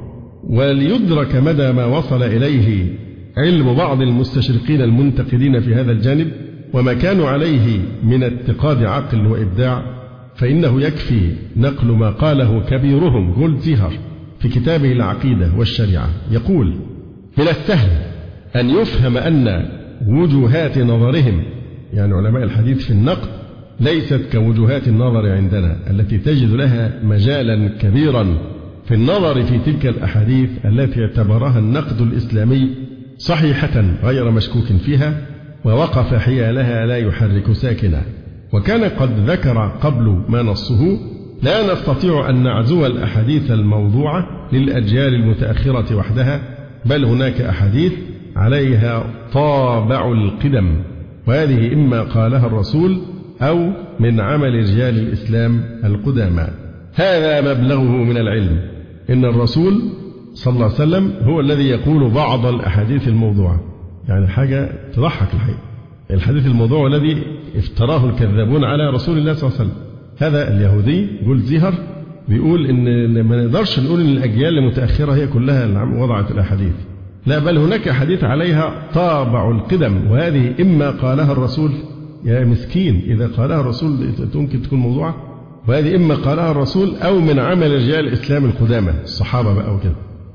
وليدرك مدى ما وصل إليه علم بعض المستشرقين المنتقدين في هذا الجانب وما كانوا عليه من اتقاد عقل وإبداع، فإنه يكفي نقل ما قاله كبيرهم جولدزيهر في كتابه العقيدة والشريعة. يقول: من السهل أن يفهم أن وجوهات نظرهم، يعني علماء الحديث، في النقد ليست كوجوهات النظر عندنا التي تجد لها مجالا كبيرا في النظر في تلك الأحاديث التي اعتبرها النقد الإسلامي صحيحة غير مشكوك فيها ووقف حيالها لا يحرك ساكنا. وكان قد ذكر قبل ما نصه: لا نستطيع أن نعزو الأحاديث الموضوعة للأجيال المتأخرة وحدها، بل هناك أحاديث عليها طابع القدم، وهذه إما قالها الرسول أو من عمل رجال الإسلام القدامى. هذا مبلغه من العلم، إن الرسول صلى الله عليه وسلم هو الذي يقول بعض الأحاديث الموضوعة. يعني حاجة تضحك الحقيقة. الحديث الموضوع الذي افتراه الكذابون على رسول الله صلى الله عليه وسلم. هذا اليهودي جولدزيهر بيقول إن ما نقدرش نقول إن الأجيال المتأخرة هي كلها اللي وضعت الأحاديث، لا، بل هناك أحاديث عليها طابع القدم، وهذه إما قالها الرسول، يا مسكين إذا قالها الرسول ممكن تكون موضوعة، وهذه إما قالها الرسول أو من عمل رجال الإسلام القدامى الصحابة بقى وكده.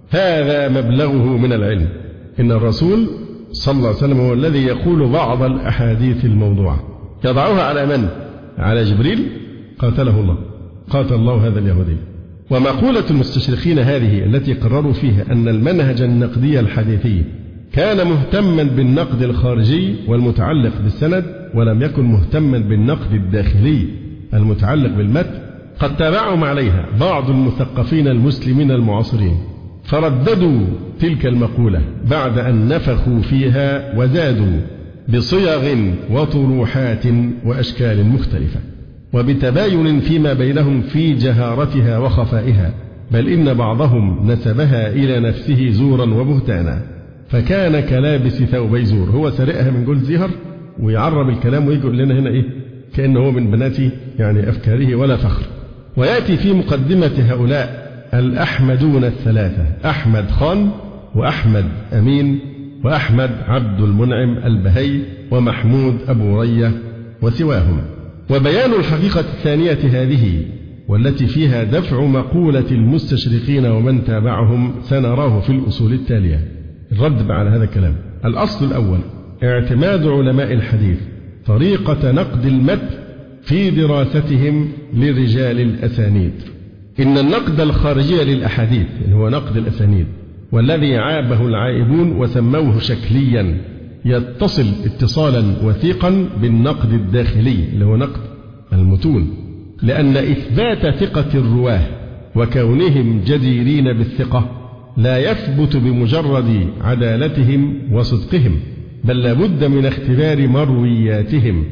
هذا مبلغه من العلم، إن الرسول صلى الله عليه وسلم هو الذي يقول بعض الأحاديث الموضوعة يضعها على من؟ على جبريل قاتله الله، قاتل الله هذا اليهودي. ومقولة المستشرقين هذه التي قرروا فيها أن المنهج النقدي الحديثي كان مهتما بالنقد الخارجي والمتعلق بالسند، ولم يكن مهتما بالنقد الداخلي المتعلق بالمتن، قد تابعهم عليها بعض المثقفين المسلمين المعاصرين، فرددوا تلك المقولة بعد أن نفخوا فيها وزادوا بصيغ وطروحات وأشكال مختلفة، وبتباين فيما بينهم في جهارتها وخفائها، بل إن بعضهم نسبها إلى نفسه زورا وبهتانا، فكان كلابس ثوبي زور. هو سرقها من جولدزيهر ويعرب الكلام ويقول لنا هنا إيه، كأنه هو من بنات يعني أفكاره ولا فخر. ويأتي في مقدمة هؤلاء الأحمدون الثلاثة: أحمد خان، وأحمد أمين، وأحمد عبد المنعم البهي، ومحمود أبو رية وسواهم. وبيان الحقيقة الثانية هذه والتي فيها دفع مقولة المستشرقين ومن تابعهم سنراه في الأصول التالية. الرد على هذا الكلام: الأصل الأول اعتماد علماء الحديث طريقة نقد المتن في دراستهم لرجال الأسانيد. إن النقد الخارجي للأحاديث اللي هو نقد الأسانيد، والذي عابه العائبون وسموه شكليا، يتصل اتصالا وثيقا بالنقد الداخلي اللي هو نقد المتون، لأن إثبات ثقة الرواه وكونهم جديرين بالثقة لا يثبت بمجرد عدالتهم وصدقهم، بل لابد من اختبار مروياتهم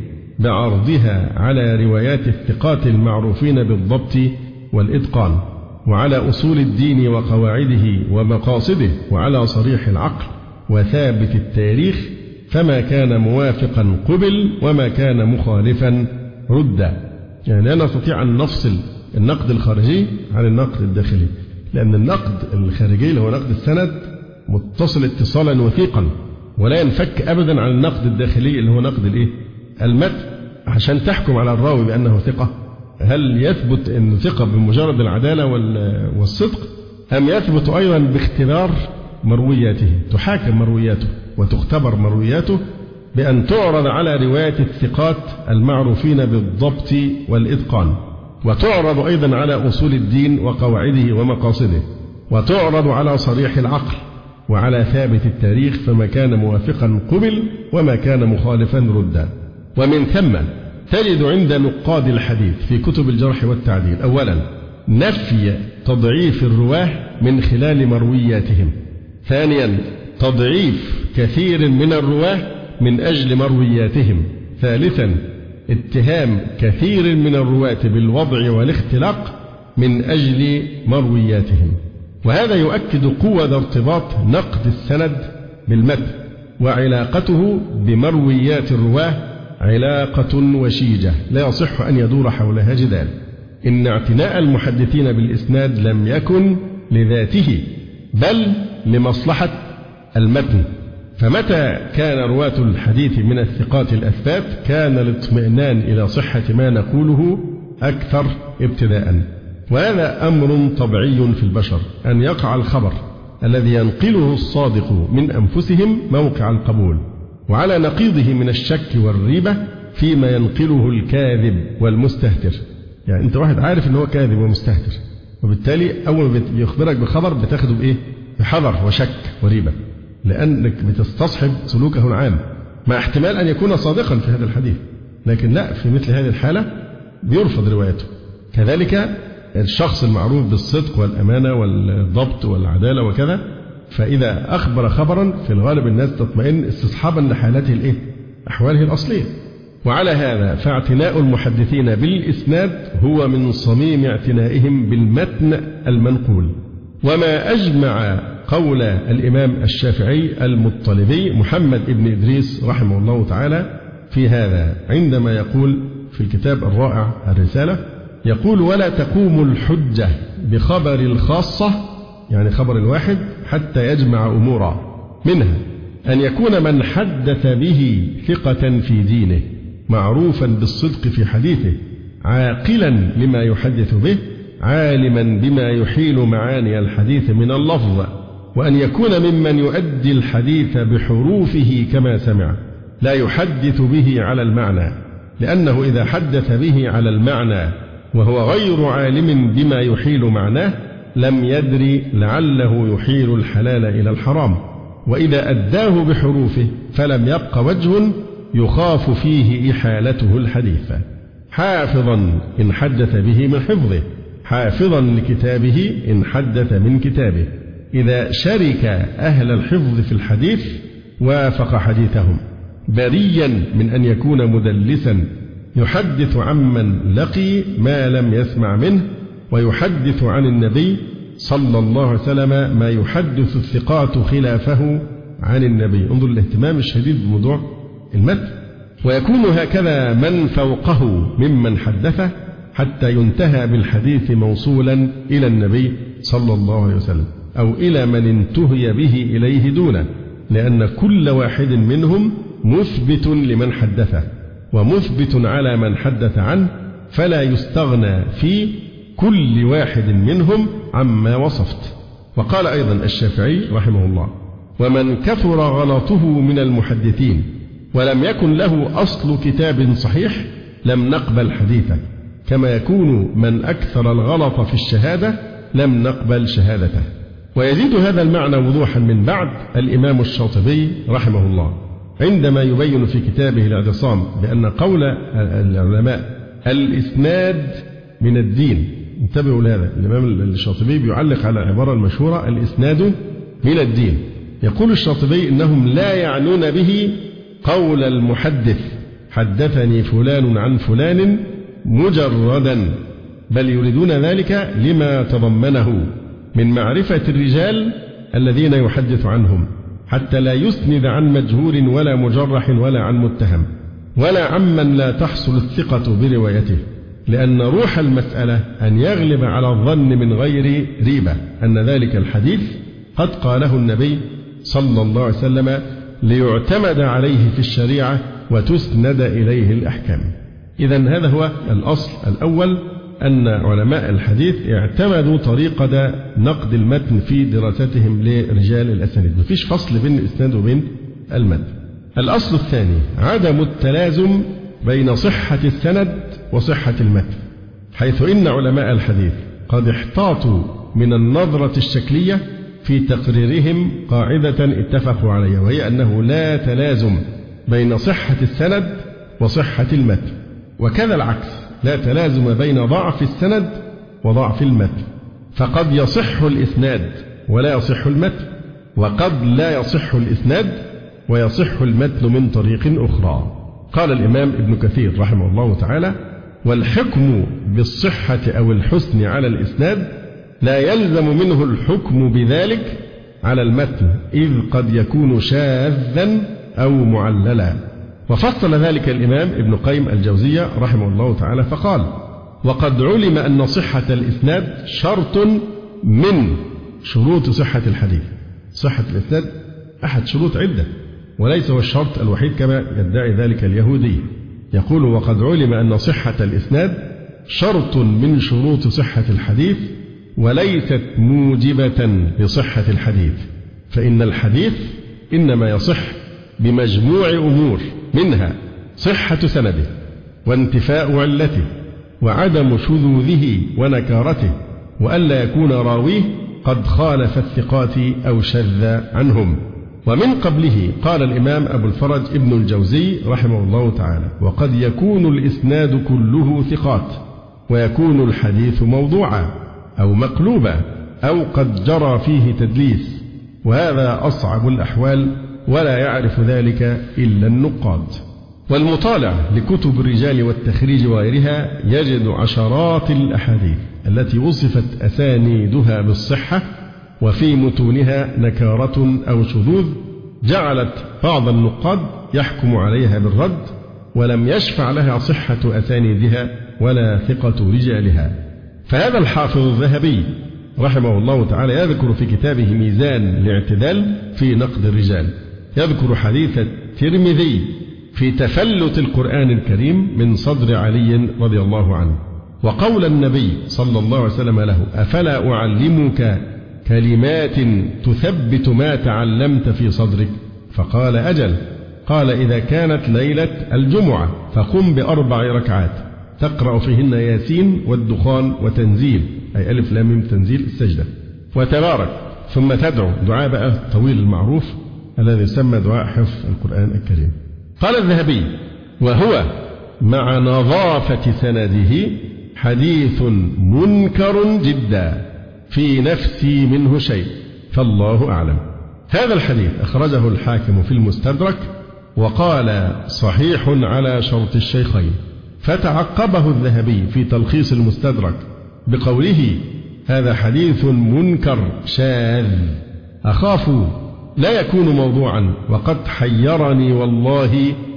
بعرضها على روايات الثقات المعروفين بالضبط والإتقان، وعلى أصول الدين وقواعده ومقاصده، وعلى صريح العقل وثابت التاريخ، فما كان موافقا قبل وما كان مخالفا رد. يعني لا نستطيع أن نفصل النقد الخارجي عن النقد الداخلي، لأن النقد الخارجي اللي هو نقد السند متصل اتصالا وثيقا ولا ينفك أبدا عن النقد الداخلي اللي هو نقد المتن. عشان تحكم على الراوي بأنه ثقة، هل يثبت أنه ثقة بمجرد العدالة والصدق، أم يثبت أيضا باختبار مروياته؟ تحاكم مروياته وتختبر مروياته بأن تعرض على رواية الثقات المعروفين بالضبط والإتقان، وتعرض أيضا على أصول الدين وقواعده ومقاصده، وتعرض على صريح العقل وعلى ثابت التاريخ، فما كان موافقا قبل وما كان مخالفا ردا. ومن ثم تجد عند نقاد الحديث في كتب الجرح والتعديل: أولا نفي تضعيف الرواه من خلال مروياتهم، ثانيا تضعيف كثير من الرواه من أجل مروياتهم، ثالثا اتهام كثير من الرواة بالوضع والاختلاق من أجل مروياتهم. وهذا يؤكد قوة ارتباط نقد السند بالمتن، وعلاقته بمرويات الرواه علاقة وشيجة لا يصح أن يدور حولها جدال. إن اعتناء المحدثين بالإسناد لم يكن لذاته بل لمصلحة المتن، فمتى كان رواة الحديث من الثقات الأثبات كان الاطمئنان إلى صحة ما نقوله أكثر ابتداء. وهذا أمر طبيعي في البشر أن يقع الخبر الذي ينقله الصادق من أنفسهم موقع القبول، وعلى نقيضه من الشك والريبة فيما ينقله الكاذب والمستهتر. يعني أنت واحد عارف أنه كاذب ومستهتر، وبالتالي أول ما بيخبرك بخبر بتاخده بإيه؟ بحذر وشك وريبة، لأنك بتستصحب سلوكه العام، مع احتمال أن يكون صادقا في هذا الحديث، لكن لا، في مثل هذه الحالة بيرفض روايته. كذلك الشخص المعروف بالصدق والأمانة والضبط والعدالة وكذا، فإذا أخبر خبرا في الغالب الناس تطمئن استصحابا لحالته أحواله الأصلية. وعلى هذا فاعتناء المحدثين بالإسناد هو من صميم اعتنائهم بالمتن المنقول. وما أجمع قول الإمام الشافعي المطلبي محمد بن إدريس رحمه الله تعالى في هذا عندما يقول في الكتاب الرائع الرسالة، يقول: ولا تقوم الحجة بخبر الخاصة، يعني خبر الواحد، حتى يجمع أمورا، منها أن يكون من حدث به ثقة في دينه، معروفا بالصدق في حديثه، عاقلا لما يحدث به، عالما بما يحيل معاني الحديث من اللفظ، وأن يكون ممن يؤدي الحديث بحروفه كما سمع، لا يحدث به على المعنى، لأنه إذا حدث به على المعنى وهو غير عالم بما يحيل معناه لم يدري لعله يحيل الحلال إلى الحرام، وإذا أداه بحروفه فلم يبق وجه يخاف فيه إحالته الحديث، حافظا إن حدث به من حفظه، حافظا لكتابه إن حدث من كتابه، إذا شرك أهل الحفظ في الحديث وافق حديثهم، بريا من أن يكون مدلسا يحدث عمن لقي ما لم يسمع منه، ويحدث عن النبي صلى الله عليه وسلم ما يحدث الثقات خلافه عن النبي. انظر الاهتمام الشديد بموضوع المتن. ويكون هكذا من فوقه ممن حدثه حتى ينتهى بالحديث موصولا إلى النبي صلى الله عليه وسلم أو إلى من انتهي به إليه دونه، لأن كل واحد منهم مثبت لمن حدثه ومثبت على من حدث عنه، فلا يستغنى في كل واحد منهم عما وصفت. وقال أيضا الشافعي رحمه الله: ومن كثر غلطه من المحدثين ولم يكن له أصل كتاب صحيح لم نقبل حديثه، كما يكون من أكثر الغلط في الشهادة لم نقبل شهادته. ويزيد هذا المعنى وضوحا من بعد الإمام الشاطبي رحمه الله عندما يبين في كتابه الاعتصام بأن قول العلماء الإسناد من الدين. انتبهوا لهذا، الإمام الشاطبي بيعلق على العبارة المشهورة الإسناد من الدين. يقول الشاطبي إنهم لا يعنون به قول المحدث حدثني فلان عن فلان مجردا، بل يريدون ذلك لما تضمنه من معرفة الرجال الذين يحدث عنهم، حتى لا يسند عن مجهول ولا مجرح ولا عن متهم ولا عمن لا تحصل الثقة بروايته، لأن روح المسألة أن يغلب على الظن من غير ريبة أن ذلك الحديث قد قاله النبي صلى الله عليه وسلم ليعتمد عليه في الشريعة وتسند إليه الأحكام. إذن هذا هو الأصل الأول، أن علماء الحديث اعتمدوا طريقة نقد المتن في دراستهم لرجال الأسانيد، مفيش فصل بين الإسناد وبين المتن. الأصل الثاني عدم التلازم بين صحة السند وصحة المتن، حيث إن علماء الحديث قد احتاطوا من النظرة الشكلية في تقريرهم قاعدة اتفقوا عليها، وهي أنه لا تلازم بين صحة السند وصحة المتن، وكذا العكس، لا تلازم بين ضعف السند وضعف المتن، فقد يصح الإسناد ولا يصح المتن، وقد لا يصح الإسناد ويصح المتن من طريق أخرى. قال الإمام ابن كثير رحمه الله تعالى: والحكم بالصحة أو الحسن على الإسناد لا يلزم منه الحكم بذلك على المتن إذ قد يكون شاذا أو معللا. وفصل ذلك الإمام ابن قيم الجوزية رحمه الله تعالى فقال: وقد علم أن صحة الإسناد شرط من شروط صحة الحديث. صحة الإسناد أحد شروط عدة، وليس هو الشرط الوحيد كما يدعي ذلك اليهودي. يقول: وقد علم أن صحة الإسناد شرط من شروط صحة الحديث وليست موجبة لصحة الحديث، فإن الحديث إنما يصح بمجموع أمور، منها صحة سنده وانتفاء علته وعدم شذوذه ونكارته، وألا يكون راويه قد خالف الثقات أو شذ عنهم. ومن قبله قال الإمام أبو الفرج ابن الجوزي رحمه الله تعالى: وقد يكون الإسناد كله ثقات ويكون الحديث موضوعا أو مقلوبا أو قد جرى فيه تدليس، وهذا أصعب الأحوال ولا يعرف ذلك إلا النقاد. والمطالع لكتب الرجال والتخريج وغيرها يجد عشرات الأحاديث التي وصفت أسانيدها بالصحة وفي متونها نكارة أو شذوذ جعلت بعض النقاد يحكم عليها بالرد، ولم يشفع لها صحة أسانيدها ولا ثقة رجالها. فهذا الحافظ الذهبي رحمه الله تعالى يذكر في كتابه ميزان الاعتدال في نقد الرجال، يذكر حديث الترمذي في تفلت القرآن الكريم من صدر علي رضي الله عنه، وقول النبي صلى الله عليه وسلم له: أفلا أعلمك كلمات تثبت ما تعلمت في صدرك؟ فقال: أجل. قال: إذا كانت ليلة الجمعة فقم ب4 ركعات تقرأ فيهن ياسين والدخان وتنزيل، أي ألف لام ميم تنزيل السجدة، وتبارك، ثم تدعو دعاء بقى الطويل المعروف الذي يسمى دعاء حفظ القرآن الكريم. قال الذهبي: وهو مع نظافة سنده حديث منكر جدا في نفسي منه شيء، فالله أعلم. هذا الحديث أخرجه الحاكم في المستدرك وقال: صحيح على شرط الشيخين. فتعقبه الذهبي في تلخيص المستدرك بقوله: هذا حديث منكر شاذ، أخاف لا يكون موضوعا وقد حيرني والله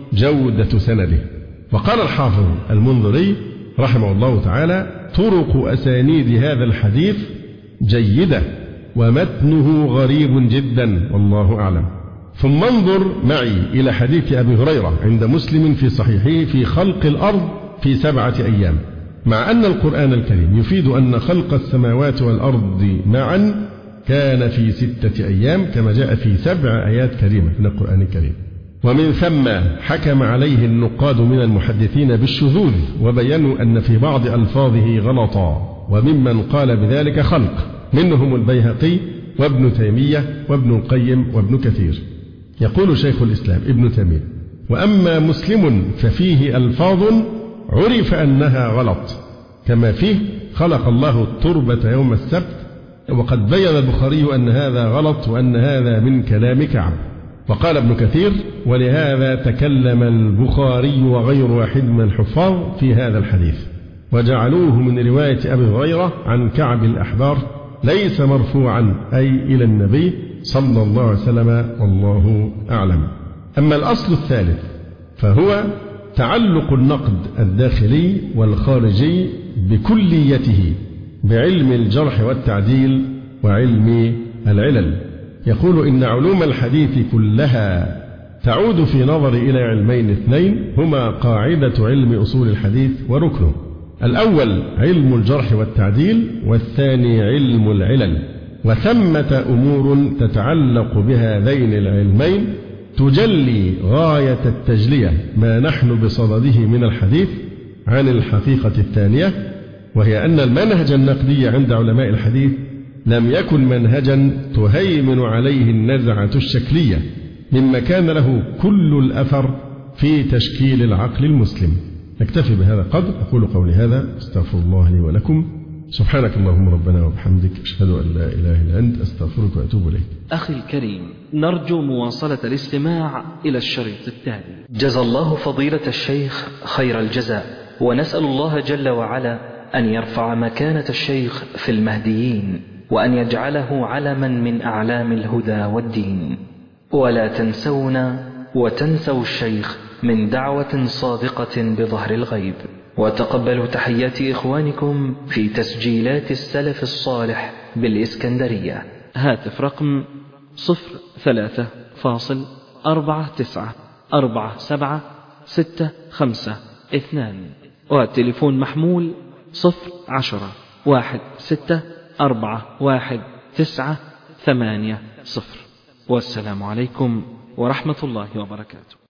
جودة سنده. وقال الحافظ المنذري رحمه الله تعالى: طرق أسانيد هذا الحديث جيدة ومتنه غريب جدا والله أعلم. ثم انظر معي إلى حديث أبي هريرة عند مسلم في صحيحه في خلق الأرض في 7 أيام، مع أن القرآن الكريم يفيد أن خلق السماوات والأرض معا كان في 6 أيام كما جاء في 7 آيات كريمة من القرآن الكريم. ومن ثم حكم عليه النقاد من المحدثين بالشذوذ وبينوا أن في بعض ألفاظه غلطا، وممن قال بذلك خلق منهم البيهقي وابن تيمية وابن القيم وابن كثير. يقول شيخ الإسلام ابن تيمية: وأما مسلم ففيه ألفاظ عرف أنها غلط، كما فيه خلق الله التربة يوم السبت، وقد بين البخاري أن هذا غلط وأن هذا من كلام كعب. وقال ابن كثير: ولهذا تكلم البخاري وغير واحد من الحفاظ في هذا الحديث، وجعلوه من رواية أبي هريرة عن كعب الأحبار ليس مرفوعا أي إلى النبي صلى الله عليه وسلم، والله أعلم. أما الأصل الثالث فهو تعلق النقد الداخلي والخارجي بكليته بعلم الجرح والتعديل وعلم العلل. يقول: إن علوم الحديث كلها تعود في نظر إلى علمين اثنين هما قاعدة علم أصول الحديث وركنه: الأول علم الجرح والتعديل، والثاني علم العلل. وثمة أمور تتعلق بهذين العلمين تجلي غاية التجلية ما نحن بصدده من الحديث عن الحقيقة الثانية، وهي أن المنهج النقدي عند علماء الحديث لم يكن منهجا تهيمن عليه النزعة الشكلية مما كان له كل الأثر في تشكيل العقل المسلم. نكتفي بهذا القدر. أقول قولي هذا، استغفر الله لي ولكم. سبحانك اللهم ربنا وبحمدك، أشهد أن لا إله إلا أنت، أستغفرك وأتوب إليك. أخي الكريم، نرجو مواصلة الاستماع إلى الشريط التالي. جزى الله فضيلة الشيخ خير الجزاء، ونسأل الله جل وعلا أن يرفع مكانة الشيخ في المهديين، وأن يجعله علما من أعلام الهدى والدين. ولا تنسونا وتنسوا الشيخ من دعوة صادقة بظهر الغيب. وتقبلوا تحيات إخوانكم في تسجيلات السلف الصالح بالإسكندرية. هاتف رقم 03494765، والتليفون محمول 01016411980. والسلام عليكم ورحمة الله وبركاته.